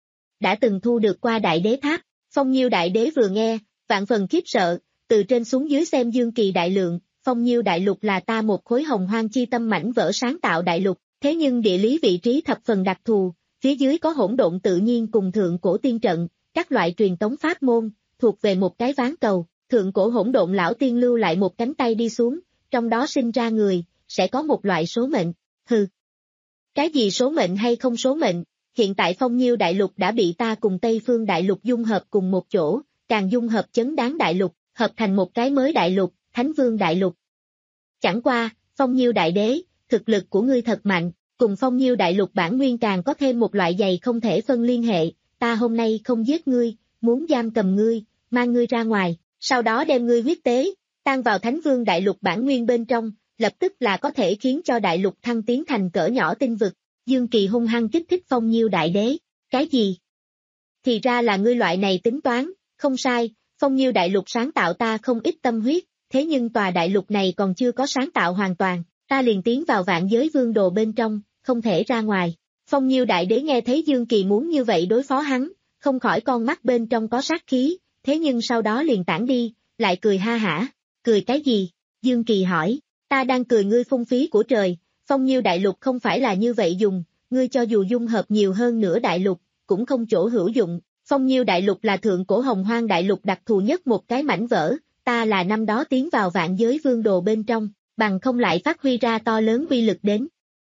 Đã từng thu được qua đại đế tháp, Phong Nhiêu đại đế vừa nghe, vạn phần khiếp sợ, từ trên xuống dưới xem Dương Kỳ đại lượng, Phong Nhiêu đại lục là ta một khối hồng hoang chi tâm mảnh vỡ sáng tạo đại lục, thế nhưng địa lý vị trí thập phần đặc thù, phía dưới có hỗn độn tự nhiên cùng thượng cổ tiên trận, các loại truyền tống pháp môn, thuộc về một cái ván cầu, thượng cổ hỗn độn lão tiên lưu lại một cánh tay đi xuống, trong đó sinh ra người, sẽ có một loại số mệnh, hừ, Cái gì số mệnh hay không số mệnh, hiện tại Phong Nhiêu Đại Lục đã bị ta cùng Tây Phương Đại Lục dung hợp cùng một chỗ, càng dung hợp Chấn Đáng Đại Lục, hợp thành một cái mới đại lục, Thánh Vương Đại Lục. Chẳng qua, Phong Nhiêu Đại Đế, thực lực của ngươi thật mạnh, cùng Phong Nhiêu Đại Lục bản nguyên càng có thêm một loại dày không thể phân liên hệ, ta hôm nay không giết ngươi, muốn giam cầm ngươi, mang ngươi ra ngoài, sau đó đem ngươi huyết tế, tan vào Thánh Vương Đại Lục bản nguyên bên trong, lập tức là có thể khiến cho đại lục thăng tiến thành cỡ nhỏ tinh vực. Dương Kỳ hung hăng kích thích Phong Nhiêu Đại Đế, cái gì? Thì ra là ngươi loại này tính toán, không sai, Phong Nhiêu Đại Lục sáng tạo ta không ít tâm huyết, thế nhưng tòa đại lục này còn chưa có sáng tạo hoàn toàn, ta liền tiến vào vạn giới vương đồ bên trong, không thể ra ngoài. Phong Nhiêu Đại Đế nghe thấy Dương Kỳ muốn như vậy đối phó hắn, không khỏi con mắt bên trong có sát khí, thế nhưng sau đó liền tản đi, lại cười ha hả, cười cái gì? Dương Kỳ hỏi, ta đang cười ngươi phung phí của trời, Phong Nhiêu Đại Lục không phải là như vậy dùng, ngươi cho dù dung hợp nhiều hơn nữa đại lục, cũng không chỗ hữu dụng, Phong Nhiêu Đại Lục là thượng cổ hồng hoang đại lục đặc thù nhất một cái mảnh vỡ, ta là năm đó tiến vào vạn giới vương đồ bên trong, bằng không lại phát huy ra to lớn uy lực đến.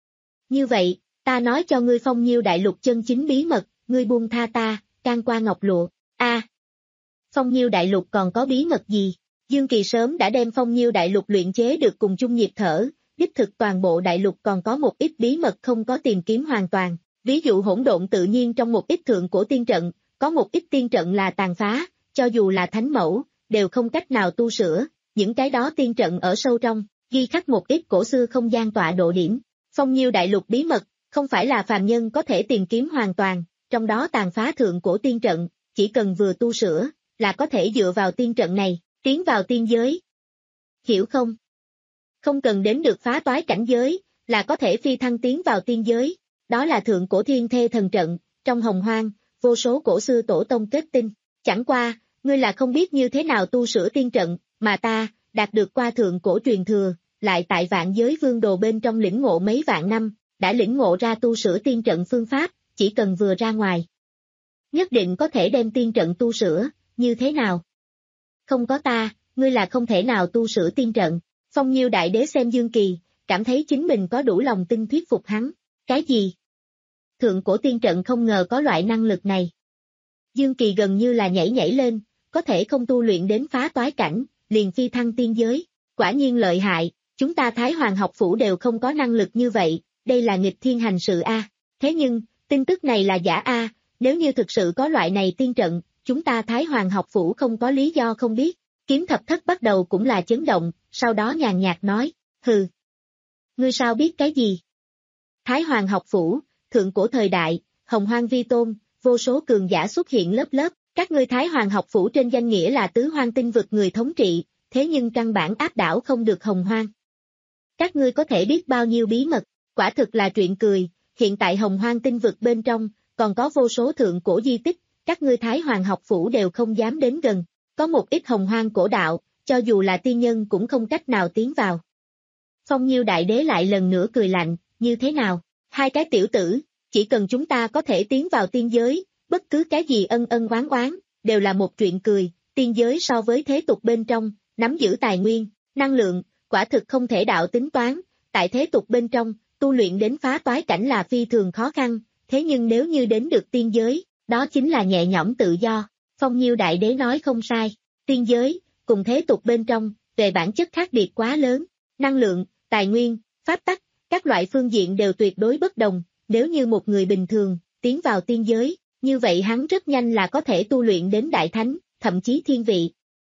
Như vậy, ta nói cho ngươi Phong Nhiêu Đại Lục chân chính bí mật, ngươi buông tha ta, can qua ngọc lụa, a à, Phong Nhiêu Đại Lục còn có bí mật gì? Dương Kỳ sớm đã đem Phong Nhiêu Đại Lục luyện chế được cùng chung nhịp thở, đích thực toàn bộ đại lục còn có một ít bí mật không có tìm kiếm hoàn toàn, ví dụ hỗn độn tự nhiên trong một ít thượng cổ tiên trận, có một ít tiên trận là tàn phá, cho dù là thánh mẫu, đều không cách nào tu sửa, những cái đó tiên trận ở sâu trong, ghi khắc một ít cổ xưa không gian tọa độ điểm. Phong Nhiêu Đại Lục bí mật, không phải là phàm nhân có thể tìm kiếm hoàn toàn, trong đó tàn phá thượng cổ tiên trận, chỉ cần vừa tu sửa, là có thể dựa vào tiên trận này, tiến vào tiên giới. Hiểu không? Không cần đến được phá toái cảnh giới, là có thể phi thăng tiến vào tiên giới, đó là thượng cổ thiên thê thần trận, trong hồng hoang, vô số cổ xưa tổ tông kết tinh, chẳng qua, ngươi là không biết như thế nào tu sửa tiên trận, mà ta, đạt được qua thượng cổ truyền thừa, lại tại vạn giới vương đồ bên trong lĩnh ngộ mấy vạn năm, đã lĩnh ngộ ra tu sửa tiên trận phương pháp, chỉ cần vừa ra ngoài. Nhất định có thể đem tiên trận tu sửa, như thế nào? Không có ta, ngươi là không thể nào tu sửa tiên trận. Phong Nhiêu Đại Đế xem Dương Kỳ, cảm thấy chính mình có đủ lòng tin thuyết phục hắn. Cái gì? Thượng cổ tiên trận không ngờ có loại năng lực này. Dương Kỳ gần như là nhảy nhảy lên, có thể không tu luyện đến phá toái cảnh, liền phi thăng tiên giới. Quả nhiên lợi hại, chúng ta Thái Hoàng học phủ đều không có năng lực như vậy, đây là nghịch thiên hành sự a. Thế nhưng, tin tức này là giả a, nếu như thực sự có loại này tiên trận, chúng ta Thái Hoàng học phủ không có lý do không biết. Kiếm thập thất bắt đầu cũng là chấn động, sau đó nhàn nhạt nói, hừ. Ngươi sao biết cái gì? Thái Hoàng học phủ, thượng cổ thời đại, hồng hoang vi tôn, vô số cường giả xuất hiện lớp lớp, các ngươi Thái Hoàng học phủ trên danh nghĩa là tứ hoang tinh vực người thống trị, thế nhưng căn bản áp đảo không được hồng hoang. Các ngươi có thể biết bao nhiêu bí mật, quả thực là chuyện cười, hiện tại hồng hoang tinh vực bên trong, còn có vô số thượng cổ di tích, các ngươi Thái Hoàng học phủ đều không dám đến gần. Có một ít hồng hoang cổ đạo, cho dù là tiên nhân cũng không cách nào tiến vào. Phong Nhiêu Đại Đế lại lần nữa cười lạnh, như thế nào? Hai cái tiểu tử, chỉ cần chúng ta có thể tiến vào tiên giới, bất cứ cái gì ân ân oán oán, đều là một chuyện cười, tiên giới so với thế tục bên trong, nắm giữ tài nguyên, năng lượng, quả thực không thể đạo tính toán, tại thế tục bên trong, tu luyện đến phá toái cảnh là phi thường khó khăn, thế nhưng nếu như đến được tiên giới, đó chính là nhẹ nhõm tự do. Phong Nhiêu Đại Đế nói không sai, tiên giới, cùng thế tục bên trong, về bản chất khác biệt quá lớn, năng lượng, tài nguyên, pháp tắc, các loại phương diện đều tuyệt đối bất đồng, nếu như một người bình thường, tiến vào tiên giới, như vậy hắn rất nhanh là có thể tu luyện đến đại thánh, thậm chí thiên vị.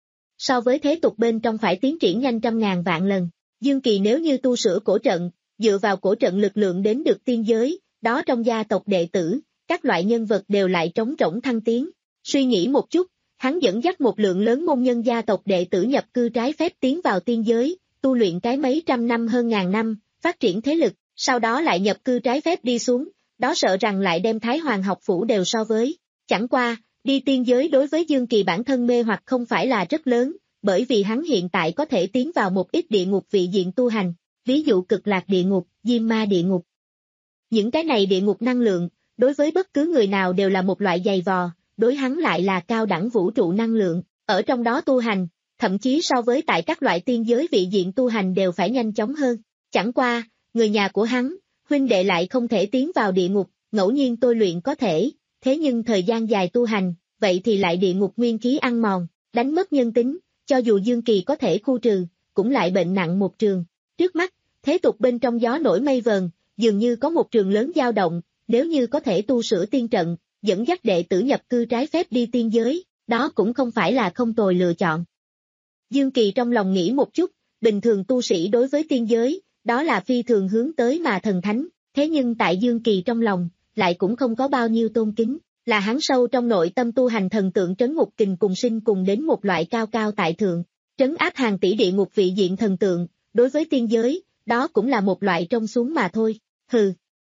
So với thế tục bên trong phải tiến triển nhanh trăm ngàn vạn lần, Dương Kỳ nếu như tu sửa cổ trận, dựa vào cổ trận lực lượng đến được tiên giới, đó trong gia tộc đệ tử, các loại nhân vật đều lại trống rỗng thăng tiến. Suy nghĩ một chút, hắn dẫn dắt một lượng lớn môn nhân gia tộc đệ tử nhập cư trái phép tiến vào tiên giới, tu luyện cái mấy trăm năm hơn ngàn năm, phát triển thế lực, sau đó lại nhập cư trái phép đi xuống, đó sợ rằng lại đem Thái Hoàng học phủ đều so với. Chẳng qua, đi tiên giới đối với Dương Kỳ bản thân mê hoặc không phải là rất lớn, bởi vì hắn hiện tại có thể tiến vào một ít địa ngục vị diện tu hành, ví dụ cực lạc địa ngục, diêm ma địa ngục. Những cái này địa ngục năng lượng, đối với bất cứ người nào đều là một loại giày vò, đối hắn lại là cao đẳng vũ trụ năng lượng, ở trong đó tu hành, thậm chí so với tại các loại tiên giới vị diện tu hành đều phải nhanh chóng hơn. Chẳng qua, người nhà của hắn, huynh đệ lại không thể tiến vào địa ngục, ngẫu nhiên tôi luyện có thể, thế nhưng thời gian dài tu hành, vậy thì lại địa ngục nguyên khí ăn mòn, đánh mất nhân tính, cho dù Dương Kỳ có thể khu trừ, cũng lại bệnh nặng một trường. Trước mắt, thế tục bên trong gió nổi mây vờn, dường như có một trường lớn dao động, nếu như có thể tu sửa tiên trận, dẫn dắt đệ tử nhập cư trái phép đi tiên giới, đó cũng không phải là không tồi lựa chọn. Dương Kỳ trong lòng nghĩ một chút, bình thường tu sĩ đối với tiên giới, đó là phi thường hướng tới mà thần thánh, thế nhưng tại Dương Kỳ trong lòng, lại cũng không có bao nhiêu tôn kính, là hắn sâu trong nội tâm tu hành thần tượng trấn ngục kình cùng sinh cùng đến một loại cao cao tại thượng, trấn áp hàng tỷ địa ngục vị diện thần tượng, đối với tiên giới, đó cũng là một loại trong xuống mà thôi, hừ.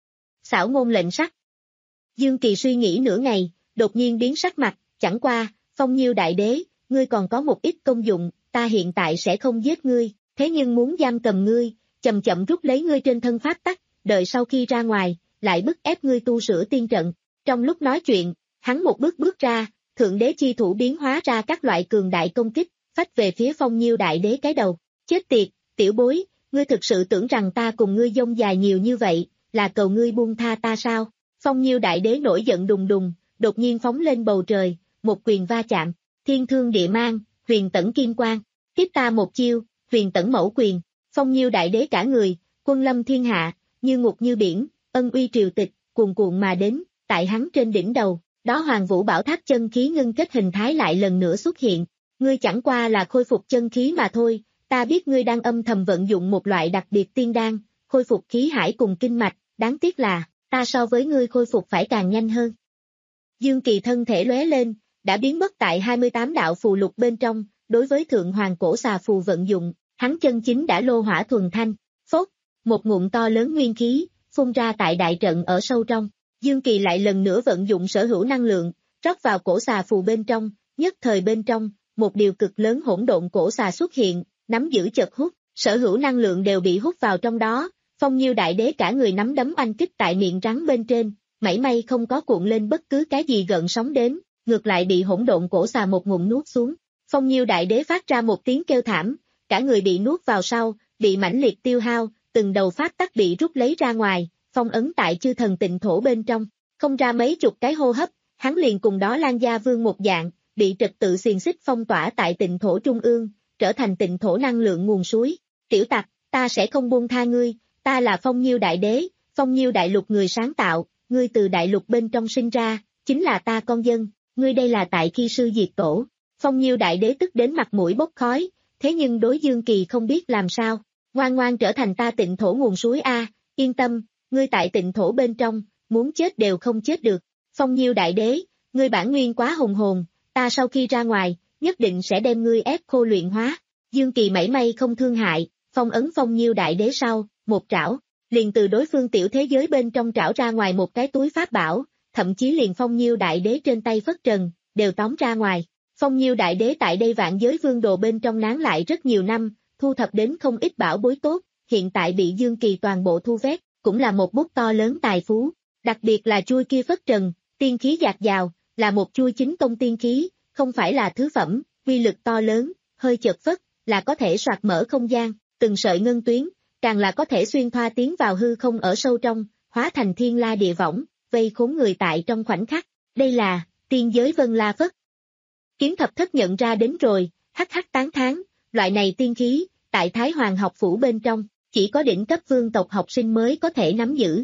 Xảo ngôn lệnh sắc. Dương Kỳ suy nghĩ nửa ngày, đột nhiên biến sắc mặt, chẳng qua, Phong Nhiêu đại đế, ngươi còn có một ít công dụng, ta hiện tại sẽ không giết ngươi, thế nhưng muốn giam cầm ngươi, chậm chậm rút lấy ngươi trên thân pháp tắc, đợi sau khi ra ngoài, lại bức ép ngươi tu sửa tiên trận. Trong lúc nói chuyện, hắn một bước bước ra, thượng đế chi thủ biến hóa ra các loại cường đại công kích, phách về phía Phong Nhiêu đại đế cái đầu. Chết tiệt, tiểu bối, ngươi thực sự tưởng rằng ta cùng ngươi dông dài nhiều như vậy, là cầu ngươi buông tha ta sao? Phong Nhiêu đại đế nổi giận đùng đùng, đột nhiên phóng lên bầu trời, một quyền va chạm, thiên thương địa mang, huyền tẩn kim quang, tiếp ta một chiêu, huyền tẩn mẫu quyền. Phong Nhiêu đại đế cả người, quân lâm thiên hạ, như ngục như biển, ân uy triều tịch, cuồn cuộn mà đến, tại hắn trên đỉnh đầu, đó Hoàng Vũ Bảo Tháp chân khí ngưng kết hình thái lại lần nữa xuất hiện. Ngươi chẳng qua là khôi phục chân khí mà thôi, ta biết ngươi đang âm thầm vận dụng một loại đặc biệt tiên đan, khôi phục khí hải cùng kinh mạch, đáng tiếc là, ta so với ngươi khôi phục phải càng nhanh hơn. Dương Kỳ thân thể lóe lên, đã biến mất tại hai mươi tám đạo phù lục bên trong, đối với thượng hoàng cổ xà phù vận dụng, hắn chân chính đã lô hỏa thuần thanh, phốt, một ngụm to lớn nguyên khí, phun ra tại đại trận ở sâu trong. Dương Kỳ lại lần nữa vận dụng sở hữu năng lượng, rót vào cổ xà phù bên trong, nhất thời bên trong, một điều cực lớn hỗn độn cổ xà xuất hiện, nắm giữ chật hút, sở hữu năng lượng đều bị hút vào trong đó. Phong Nhiêu đại đế cả người nắm đấm oanh kích tại miệng rắn bên trên, mảy may không có cuộn lên bất cứ cái gì gợn sóng đến, ngược lại bị hỗn độn cổ xà một ngụm nuốt xuống. Phong Nhiêu đại đế phát ra một tiếng kêu thảm, cả người bị nuốt vào sau, bị mãnh liệt tiêu hao, từng đầu pháp tắc bị rút lấy ra ngoài, phong ấn tại chư thần tịnh thổ bên trong, không ra mấy chục cái hô hấp, hắn liền cùng đó Lan Gia Vương một dạng, bị trật tự xiềng xích phong tỏa tại tịnh thổ trung ương, trở thành tịnh thổ năng lượng nguồn suối. Tiểu tặc, ta sẽ không buông tha ngươi, ta là Phong Nhiêu đại đế, Phong Nhiêu đại lục người sáng tạo, ngươi từ đại lục bên trong sinh ra, chính là ta con dân, ngươi đây là tại khi sư diệt tổ. Phong Nhiêu đại đế tức đến mặt mũi bốc khói, thế nhưng đối Dương Kỳ không biết làm sao, ngoan ngoan trở thành ta tịnh thổ nguồn suối a, yên tâm, ngươi tại tịnh thổ bên trong, muốn chết đều không chết được. Phong Nhiêu đại đế, ngươi bản nguyên quá hùng hồn, ta sau khi ra ngoài, nhất định sẽ đem ngươi ép khô luyện hóa. Dương Kỳ mảy may không thương hại, phong ấn Phong Nhiêu đại đế sau, một trảo, liền từ đối phương tiểu thế giới bên trong trảo ra ngoài một cái túi pháp bảo, thậm chí liền Phong Nhiêu đại đế trên tay phất trần, đều tóm ra ngoài. Phong Nhiêu đại đế tại đây vạn giới vương đồ bên trong nán lại rất nhiều năm, thu thập đến không ít bảo bối tốt, hiện tại bị Dương Kỳ toàn bộ thu vét, cũng là một bút to lớn tài phú. Đặc biệt là chuôi kia phất trần, tiên khí dạt dào, là một chuôi chính công tiên khí, không phải là thứ phẩm, uy lực to lớn, hơi chật phất, là có thể soạt mở không gian, từng sợi ngân tuyến, càng là có thể xuyên thoa tiến vào hư không ở sâu trong, hóa thành thiên la địa võng, vây khốn người tại trong khoảnh khắc. Đây là tiên giới vân la phất. Kiếm thập thất nhận ra đến rồi, hắc hắc tán thán, loại này tiên khí, tại Thái Hoàng học phủ bên trong, chỉ có đỉnh cấp vương tộc học sinh mới có thể nắm giữ.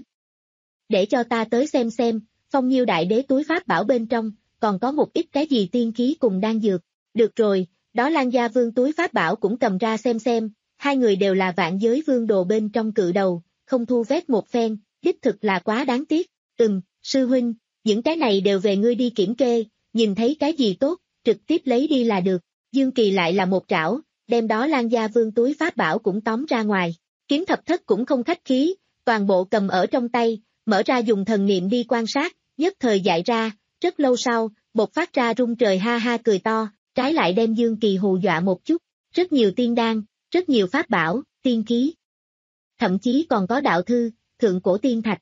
Để cho ta tới xem xem, Phong Nhiêu đại đế túi pháp bảo bên trong, còn có một ít cái gì tiên khí cùng đan dược. Được rồi, đó Lan Gia Vương túi pháp bảo cũng cầm ra xem xem, hai người đều là vạn giới vương đồ bên trong cự đầu, không thu vét một phen, đích thực là quá đáng tiếc. Ừm, sư huynh, những cái này đều về ngươi đi kiểm kê, nhìn thấy cái gì tốt, trực tiếp lấy đi là được. Dương Kỳ lại là một trảo, đem đó Lan Gia Vương túi pháp bảo cũng tóm ra ngoài. Kiếm thập thất cũng không khách khí, toàn bộ cầm ở trong tay, mở ra dùng thần niệm đi quan sát, nhất thời dại ra, rất lâu sau, bột phát ra rung trời ha ha cười to, trái lại đem Dương Kỳ hù dọa một chút, rất nhiều tiên đan, rất nhiều pháp bảo, tiên khí. Thậm chí còn có đạo thư, thượng cổ tiên thạch.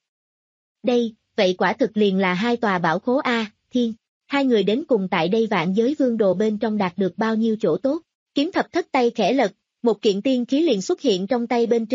Đây, vậy quả thực liền là hai tòa bảo khố A, thiên. Hai người đến cùng tại đây vạn giới vương đồ bên trong đạt được bao nhiêu chỗ tốt. Kiếm thập thất tay khẽ lật, một kiện tiên khí liền xuất hiện trong tay bên trên,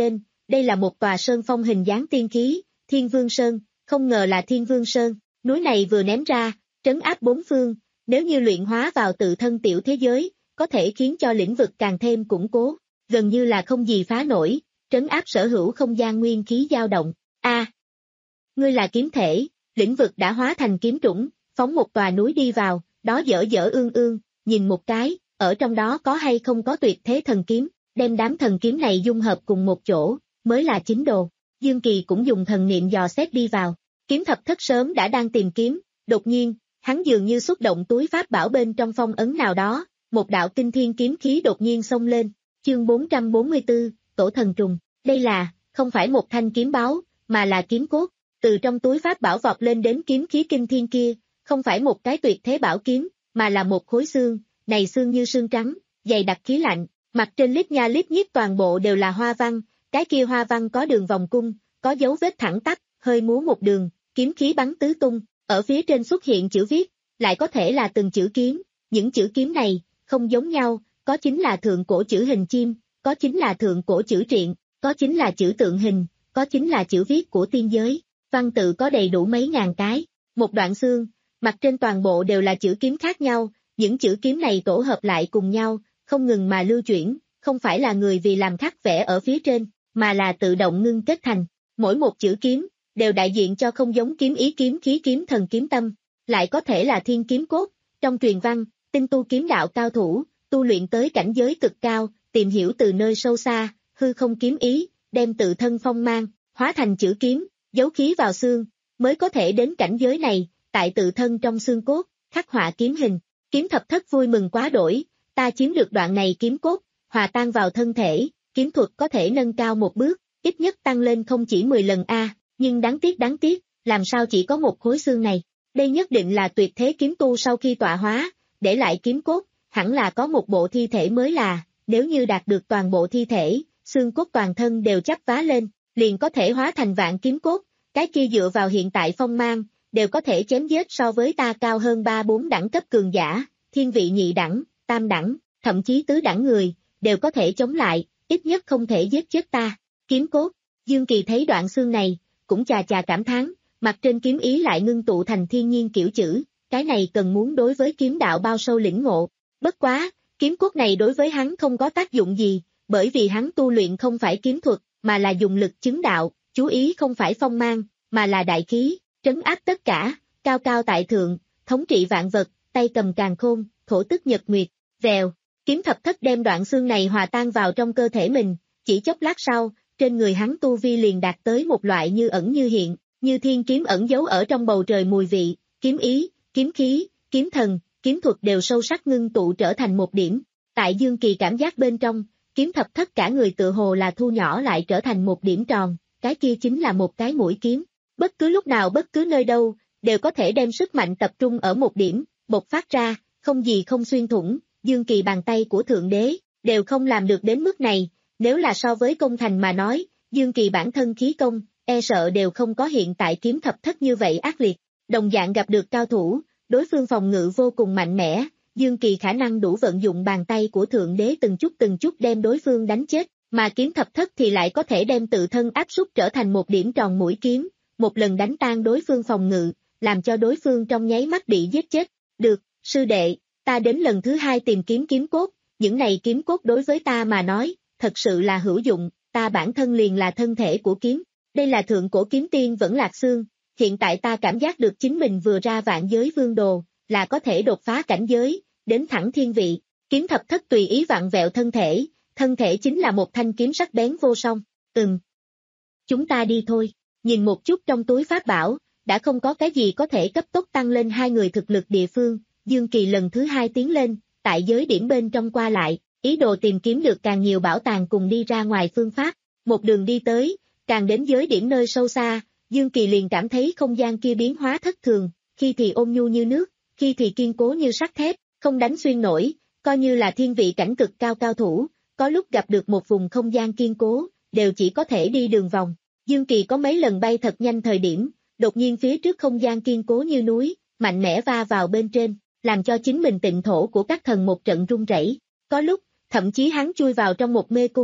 Đây là một tòa sơn phong hình dáng tiên khí, Thiên Vương Sơn, không ngờ là Thiên Vương Sơn, núi này vừa ném ra, trấn áp bốn phương, nếu như luyện hóa vào tự thân tiểu thế giới, có thể khiến cho lĩnh vực càng thêm củng cố, gần như là không gì phá nổi, trấn áp sở hữu không gian nguyên khí dao động. A, ngươi là kiếm thể, lĩnh vực đã hóa thành kiếm trũng, phóng một tòa núi đi vào, đó dở dở ương ương, nhìn một cái, ở trong đó có hay không có tuyệt thế thần kiếm, đem đám thần kiếm này dung hợp cùng một chỗ, mới là chính đồ. Dương Kỳ cũng dùng thần niệm dò xét đi vào, kiếm thập thất sớm đã đang tìm kiếm, đột nhiên, hắn dường như xúc động túi pháp bảo bên trong phong ấn nào đó, một đạo kinh thiên kiếm khí đột nhiên xông lên, chương bốn trăm bốn mươi tư, Tổ Thần Trùng, đây là, không phải một thanh kiếm báu, mà là kiếm cốt, từ trong túi pháp bảo vọt lên đến kiếm khí kinh thiên kia, không phải một cái tuyệt thế bảo kiếm, mà là một khối xương, này xương như xương trắng, dày đặc khí lạnh, mặt trên lít nha lít nhít toàn bộ đều là hoa văn, cái kia hoa văn có đường vòng cung, có dấu vết thẳng tắp, hơi múa một đường, kiếm khí bắn tứ tung, ở phía trên xuất hiện chữ viết, lại có thể là từng chữ kiếm, những chữ kiếm này, không giống nhau, có chính là thượng cổ chữ hình chim, có chính là thượng cổ chữ triện, có chính là chữ tượng hình, có chính là chữ viết của tiên giới, văn tự có đầy đủ mấy ngàn cái, một đoạn xương, mặt trên toàn bộ đều là chữ kiếm khác nhau, những chữ kiếm này tổ hợp lại cùng nhau, không ngừng mà lưu chuyển, không phải là người vì làm khắc vẽ ở phía trên, mà là tự động ngưng kết thành, mỗi một chữ kiếm, đều đại diện cho không giống kiếm ý kiếm khí kiếm thần kiếm tâm, lại có thể là thiên kiếm cốt, trong truyền văn, tinh tu kiếm đạo cao thủ, tu luyện tới cảnh giới cực cao, tìm hiểu từ nơi sâu xa, hư không kiếm ý, đem tự thân phong mang, hóa thành chữ kiếm, giấu khí vào xương, mới có thể đến cảnh giới này, tại tự thân trong xương cốt, khắc họa kiếm hình, kiếm thập thất vui mừng quá đổi, ta chiếm được đoạn này kiếm cốt, hòa tan vào thân thể, kiếm thuật có thể nâng cao một bước, ít nhất tăng lên không chỉ mười lần a, nhưng đáng tiếc đáng tiếc, làm sao chỉ có một khối xương này, đây nhất định là tuyệt thế kiếm tu sau khi tọa hóa, để lại kiếm cốt, hẳn là có một bộ thi thể mới là, nếu như đạt được toàn bộ thi thể, xương cốt toàn thân đều chắp vá lên, liền có thể hóa thành vạn kiếm cốt, cái kia dựa vào hiện tại phong mang, đều có thể chém giết so với ta cao hơn ba bốn đẳng cấp cường giả, thiên vị nhị đẳng, tam đẳng, thậm chí tứ đẳng người, đều có thể chống lại, ít nhất không thể giết chết ta. Kiếm cốt, Dương Kỳ thấy đoạn xương này, cũng chà chà cảm thán, mặt trên kiếm ý lại ngưng tụ thành thiên nhiên kiểu chữ, cái này cần muốn đối với kiếm đạo bao sâu lĩnh ngộ. Bất quá, kiếm cốt này đối với hắn không có tác dụng gì, bởi vì hắn tu luyện không phải kiếm thuật, mà là dùng lực chứng đạo, chú ý không phải phong mang, mà là đại khí, trấn áp tất cả, cao cao tại thượng, thống trị vạn vật, tay cầm càn khôn, thổ tức nhật nguyệt, vèo, kiếm thập thất đem đoạn xương này hòa tan vào trong cơ thể mình, chỉ chốc lát sau, trên người hắn tu vi liền đạt tới một loại như ẩn như hiện, như thiên kiếm ẩn giấu ở trong bầu trời mùi vị, kiếm ý, kiếm khí, kiếm thần, kiếm thuật đều sâu sắc ngưng tụ trở thành một điểm. Tại Dương Kỳ cảm giác bên trong, kiếm thập thất cả người tựa hồ là thu nhỏ lại trở thành một điểm tròn, cái kia chính là một cái mũi kiếm. Bất cứ lúc nào bất cứ nơi đâu, đều có thể đem sức mạnh tập trung ở một điểm, bộc phát ra, không gì không xuyên thủng, Dương Kỳ bàn tay của Thượng Đế, đều không làm được đến mức này, nếu là so với công thành mà nói, Dương Kỳ bản thân khí công, e sợ đều không có hiện tại kiếm thập thất như vậy ác liệt, đồng dạng gặp được cao thủ, đối phương phòng ngự vô cùng mạnh mẽ, Dương Kỳ khả năng đủ vận dụng bàn tay của Thượng Đế từng chút từng chút đem đối phương đánh chết, mà kiếm thập thất thì lại có thể đem tự thân áp súc trở thành một điểm tròn mũi kiếm, một lần đánh tan đối phương phòng ngự, làm cho đối phương trong nháy mắt bị giết chết. Được, sư đệ, ta đến lần thứ hai tìm kiếm kiếm cốt, những này kiếm cốt đối với ta mà nói, thật sự là hữu dụng, ta bản thân liền là thân thể của kiếm, đây là thượng cổ kiếm tiên vẫn lạc xương, hiện tại ta cảm giác được chính mình vừa ra vạn giới vương đồ, là có thể đột phá cảnh giới, đến thẳng thiên vị, kiếm thập thất tùy ý vặn vẹo thân thể, thân thể chính là một thanh kiếm sắc bén vô song, ừm. Chúng ta đi thôi, nhìn một chút trong túi pháp bảo, đã không có cái gì có thể cấp tốc tăng lên hai người thực lực địa phương, Dương Kỳ lần thứ hai tiến lên, tại giới điểm bên trong qua lại, ý đồ tìm kiếm được càng nhiều bảo tàng cùng đi ra ngoài phương pháp, một đường đi tới, càng đến giới điểm nơi sâu xa, Dương Kỳ liền cảm thấy không gian kia biến hóa thất thường, khi thì ôn nhu như nước, khi thì kiên cố như sắt thép, không đánh xuyên nổi, coi như là thiên vị cảnh cực cao cao thủ, có lúc gặp được một vùng không gian kiên cố, đều chỉ có thể đi đường vòng. Dương Kỳ có mấy lần bay thật nhanh thời điểm, đột nhiên phía trước không gian kiên cố như núi, mạnh mẽ va vào bên trên, làm cho chính mình tịnh thổ của các thần một trận rung rẩy. Có lúc, thậm chí hắn chui vào trong một mê cung,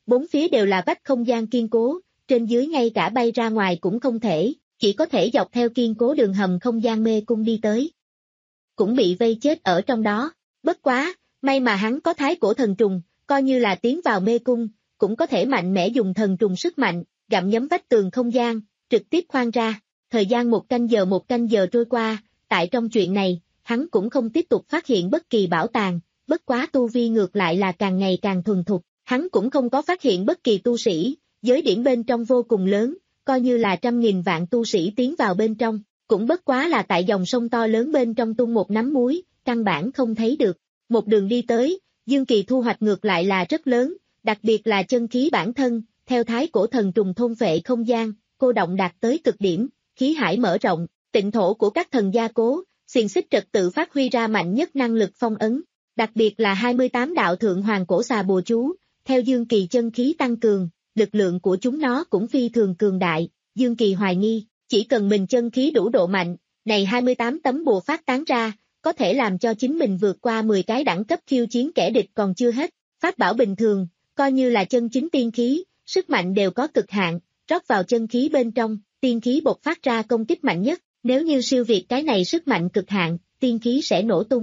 bốn phía đều là vách không gian kiên cố, trên dưới ngay cả bay ra ngoài cũng không thể, chỉ có thể dọc theo kiên cố đường hầm không gian mê cung đi tới. Cũng bị vây chết ở trong đó, bất quá, may mà hắn có thái cổ thần trùng, coi như là tiến vào mê cung, cũng có thể mạnh mẽ dùng thần trùng sức mạnh, gặm nhấm vách tường không gian, trực tiếp khoan ra. Thời gian một canh giờ một canh giờ trôi qua, tại trong chuyện này, hắn cũng không tiếp tục phát hiện bất kỳ bảo tàng, bất quá tu vi ngược lại là càng ngày càng thuần thục, hắn cũng không có phát hiện bất kỳ tu sĩ, giới điểm bên trong vô cùng lớn, coi như là trăm nghìn vạn tu sĩ tiến vào bên trong, cũng bất quá là tại dòng sông to lớn bên trong tung một nắm muối, căn bản không thấy được. Một đường đi tới, Dương Kỳ thu hoạch ngược lại là rất lớn, đặc biệt là chân khí bản thân, theo thái cổ thần trùng thôn phệ không gian, cô động đạt tới cực điểm, khí hải mở rộng, tịnh thổ của các thần gia cố, xiềng xích trật tự phát huy ra mạnh nhất năng lực phong ấn, đặc biệt là hai mươi tám đạo thượng hoàng cổ xà bùa chú, theo Dương Kỳ chân khí tăng cường, lực lượng của chúng nó cũng phi thường cường đại, Dương Kỳ hoài nghi, chỉ cần mình chân khí đủ độ mạnh, này hai mươi tám tấm bùa phát tán ra, có thể làm cho chính mình vượt qua mười cái đẳng cấp khiêu chiến kẻ địch còn chưa hết, pháp bảo bình thường, coi như là chân chính tiên khí, sức mạnh đều có cực hạn, rót vào chân khí bên trong, tiên khí bộc phát ra công kích mạnh nhất, nếu như siêu việt cái này sức mạnh cực hạn, tiên khí sẽ nổ tung.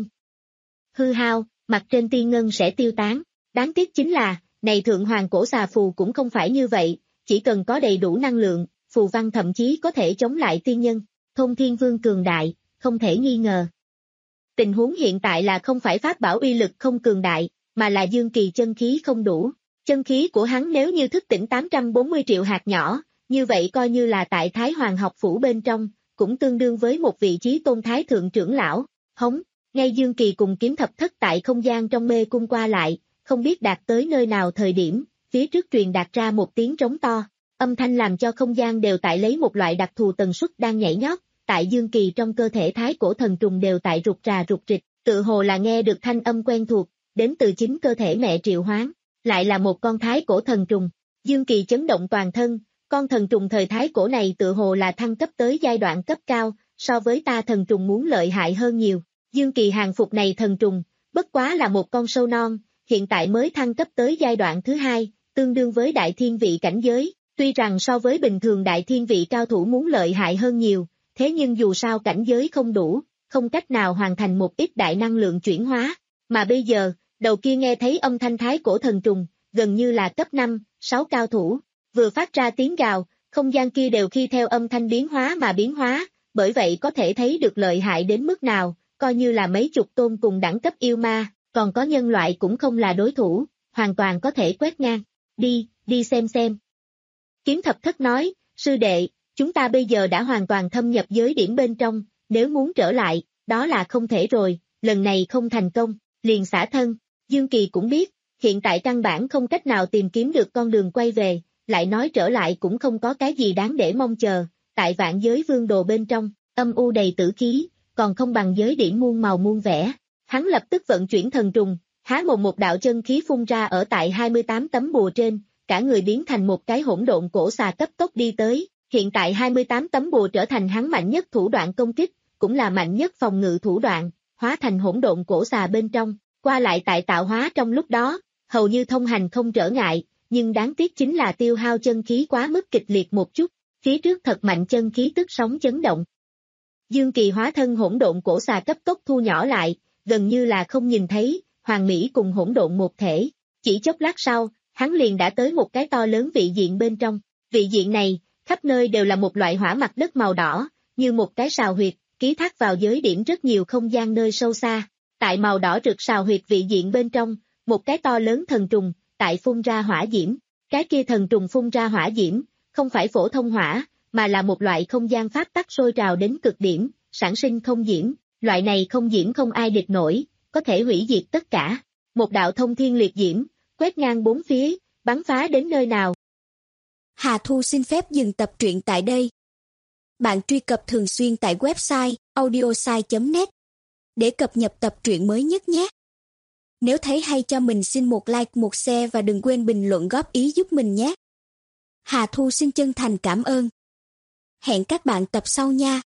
Hư hao, mặt trên tiên ngân sẽ tiêu tán, đáng tiếc chính là, này thượng hoàng cổ xà phù cũng không phải như vậy, chỉ cần có đầy đủ năng lượng, phù văn thậm chí có thể chống lại tiên nhân, Thôn Thiên Vương cường đại, không thể nghi ngờ. Tình huống hiện tại là không phải pháp bảo uy lực không cường đại, mà là Dương Kỳ chân khí không đủ. Chân khí của hắn nếu như thức tỉnh tám trăm bốn mươi triệu hạt nhỏ, như vậy coi như là tại Thái Hoàng học phủ bên trong, cũng tương đương với một vị trí tôn thái thượng trưởng lão. Hống, ngay Dương Kỳ cùng kiếm thập thất tại không gian trong mê cung qua lại, không biết đạt tới nơi nào thời điểm, phía trước truyền đạt ra một tiếng trống to, âm thanh làm cho không gian đều tại lấy một loại đặc thù tần suất đang nhảy nhót, tại Dương Kỳ trong cơ thể thái cổ thần trùng đều tại rụt rà rụt rịch, tự hồ là nghe được thanh âm quen thuộc, đến từ chính cơ thể mẹ triệu hoán, lại là một con thái cổ thần trùng. Dương Kỳ chấn động toàn thân, con thần trùng thời thái cổ này tự hồ là thăng cấp tới giai đoạn cấp cao, so với ta thần trùng muốn lợi hại hơn nhiều. Dương Kỳ hàng phục này thần trùng, bất quá là một con sâu non, hiện tại mới thăng cấp tới giai đoạn thứ hai, tương đương với đại thiên vị cảnh giới, tuy rằng so với bình thường đại thiên vị cao thủ muốn lợi hại hơn nhiều, thế nhưng dù sao cảnh giới không đủ, không cách nào hoàn thành một ít đại năng lượng chuyển hóa, mà bây giờ, đầu kia nghe thấy âm thanh thái cổ thần trùng, gần như là cấp năm, sáu cao thủ, vừa phát ra tiếng gào, không gian kia đều khi theo âm thanh biến hóa mà biến hóa, bởi vậy có thể thấy được lợi hại đến mức nào, coi như là mấy chục tôn cùng đẳng cấp yêu ma, còn có nhân loại cũng không là đối thủ, hoàn toàn có thể quét ngang, đi, đi xem xem. Kiếm thập thất nói, sư đệ, chúng ta bây giờ đã hoàn toàn thâm nhập giới điểm bên trong, nếu muốn trở lại, đó là không thể rồi, lần này không thành công, liền xả thân. Dương Kỳ cũng biết, hiện tại căn bản không cách nào tìm kiếm được con đường quay về, lại nói trở lại cũng không có cái gì đáng để mong chờ, tại vạn giới vương đồ bên trong, âm u đầy tử khí, còn không bằng giới điểm muôn màu muôn vẻ. Hắn lập tức vận chuyển thần trùng, há mồm một đạo chân khí phun ra ở tại hai mươi tám tấm bùa trên, cả người biến thành một cái hỗn độn cổ xà cấp tốc đi tới, hiện tại hai mươi tám tấm bùa trở thành hắn mạnh nhất thủ đoạn công kích, cũng là mạnh nhất phòng ngự thủ đoạn, hóa thành hỗn độn cổ xà bên trong, qua lại tại tạo hóa trong lúc đó, hầu như thông hành không trở ngại, nhưng đáng tiếc chính là tiêu hao chân khí quá mức kịch liệt một chút, phía trước thật mạnh chân khí tức sóng chấn động. Dương Kỳ hóa thân hỗn độn cổ xà cấp tốc thu nhỏ lại, gần như là không nhìn thấy, hoàng mỹ cùng hỗn độn một thể, chỉ chốc lát sau, hắn liền đã tới một cái to lớn vị diện bên trong, vị diện này, khắp nơi đều là một loại hỏa mặt đất màu đỏ, như một cái sào huyệt, ký thác vào giới điểm rất nhiều không gian nơi sâu xa, tại màu đỏ rực sào huyệt vị diện bên trong, một cái to lớn thần trùng, tại phun ra hỏa diễm, cái kia thần trùng phun ra hỏa diễm, không phải phổ thông hỏa, mà là một loại không gian pháp tắc sôi trào đến cực điểm, sản sinh không diễm, loại này không diễm không ai địch nổi, có thể hủy diệt tất cả, một đạo thông thiên liệt diễm, quét ngang bốn phía, bắn phá đến nơi nào. Hà Thu xin phép dừng tập truyện tại đây. Bạn truy cập thường xuyên tại website audiosai chấm net để cập nhật tập truyện mới nhất nhé. Nếu thấy hay cho mình xin một like, một share và đừng quên bình luận góp ý giúp mình nhé. Hà Thu xin chân thành cảm ơn. Hẹn các bạn tập sau nha.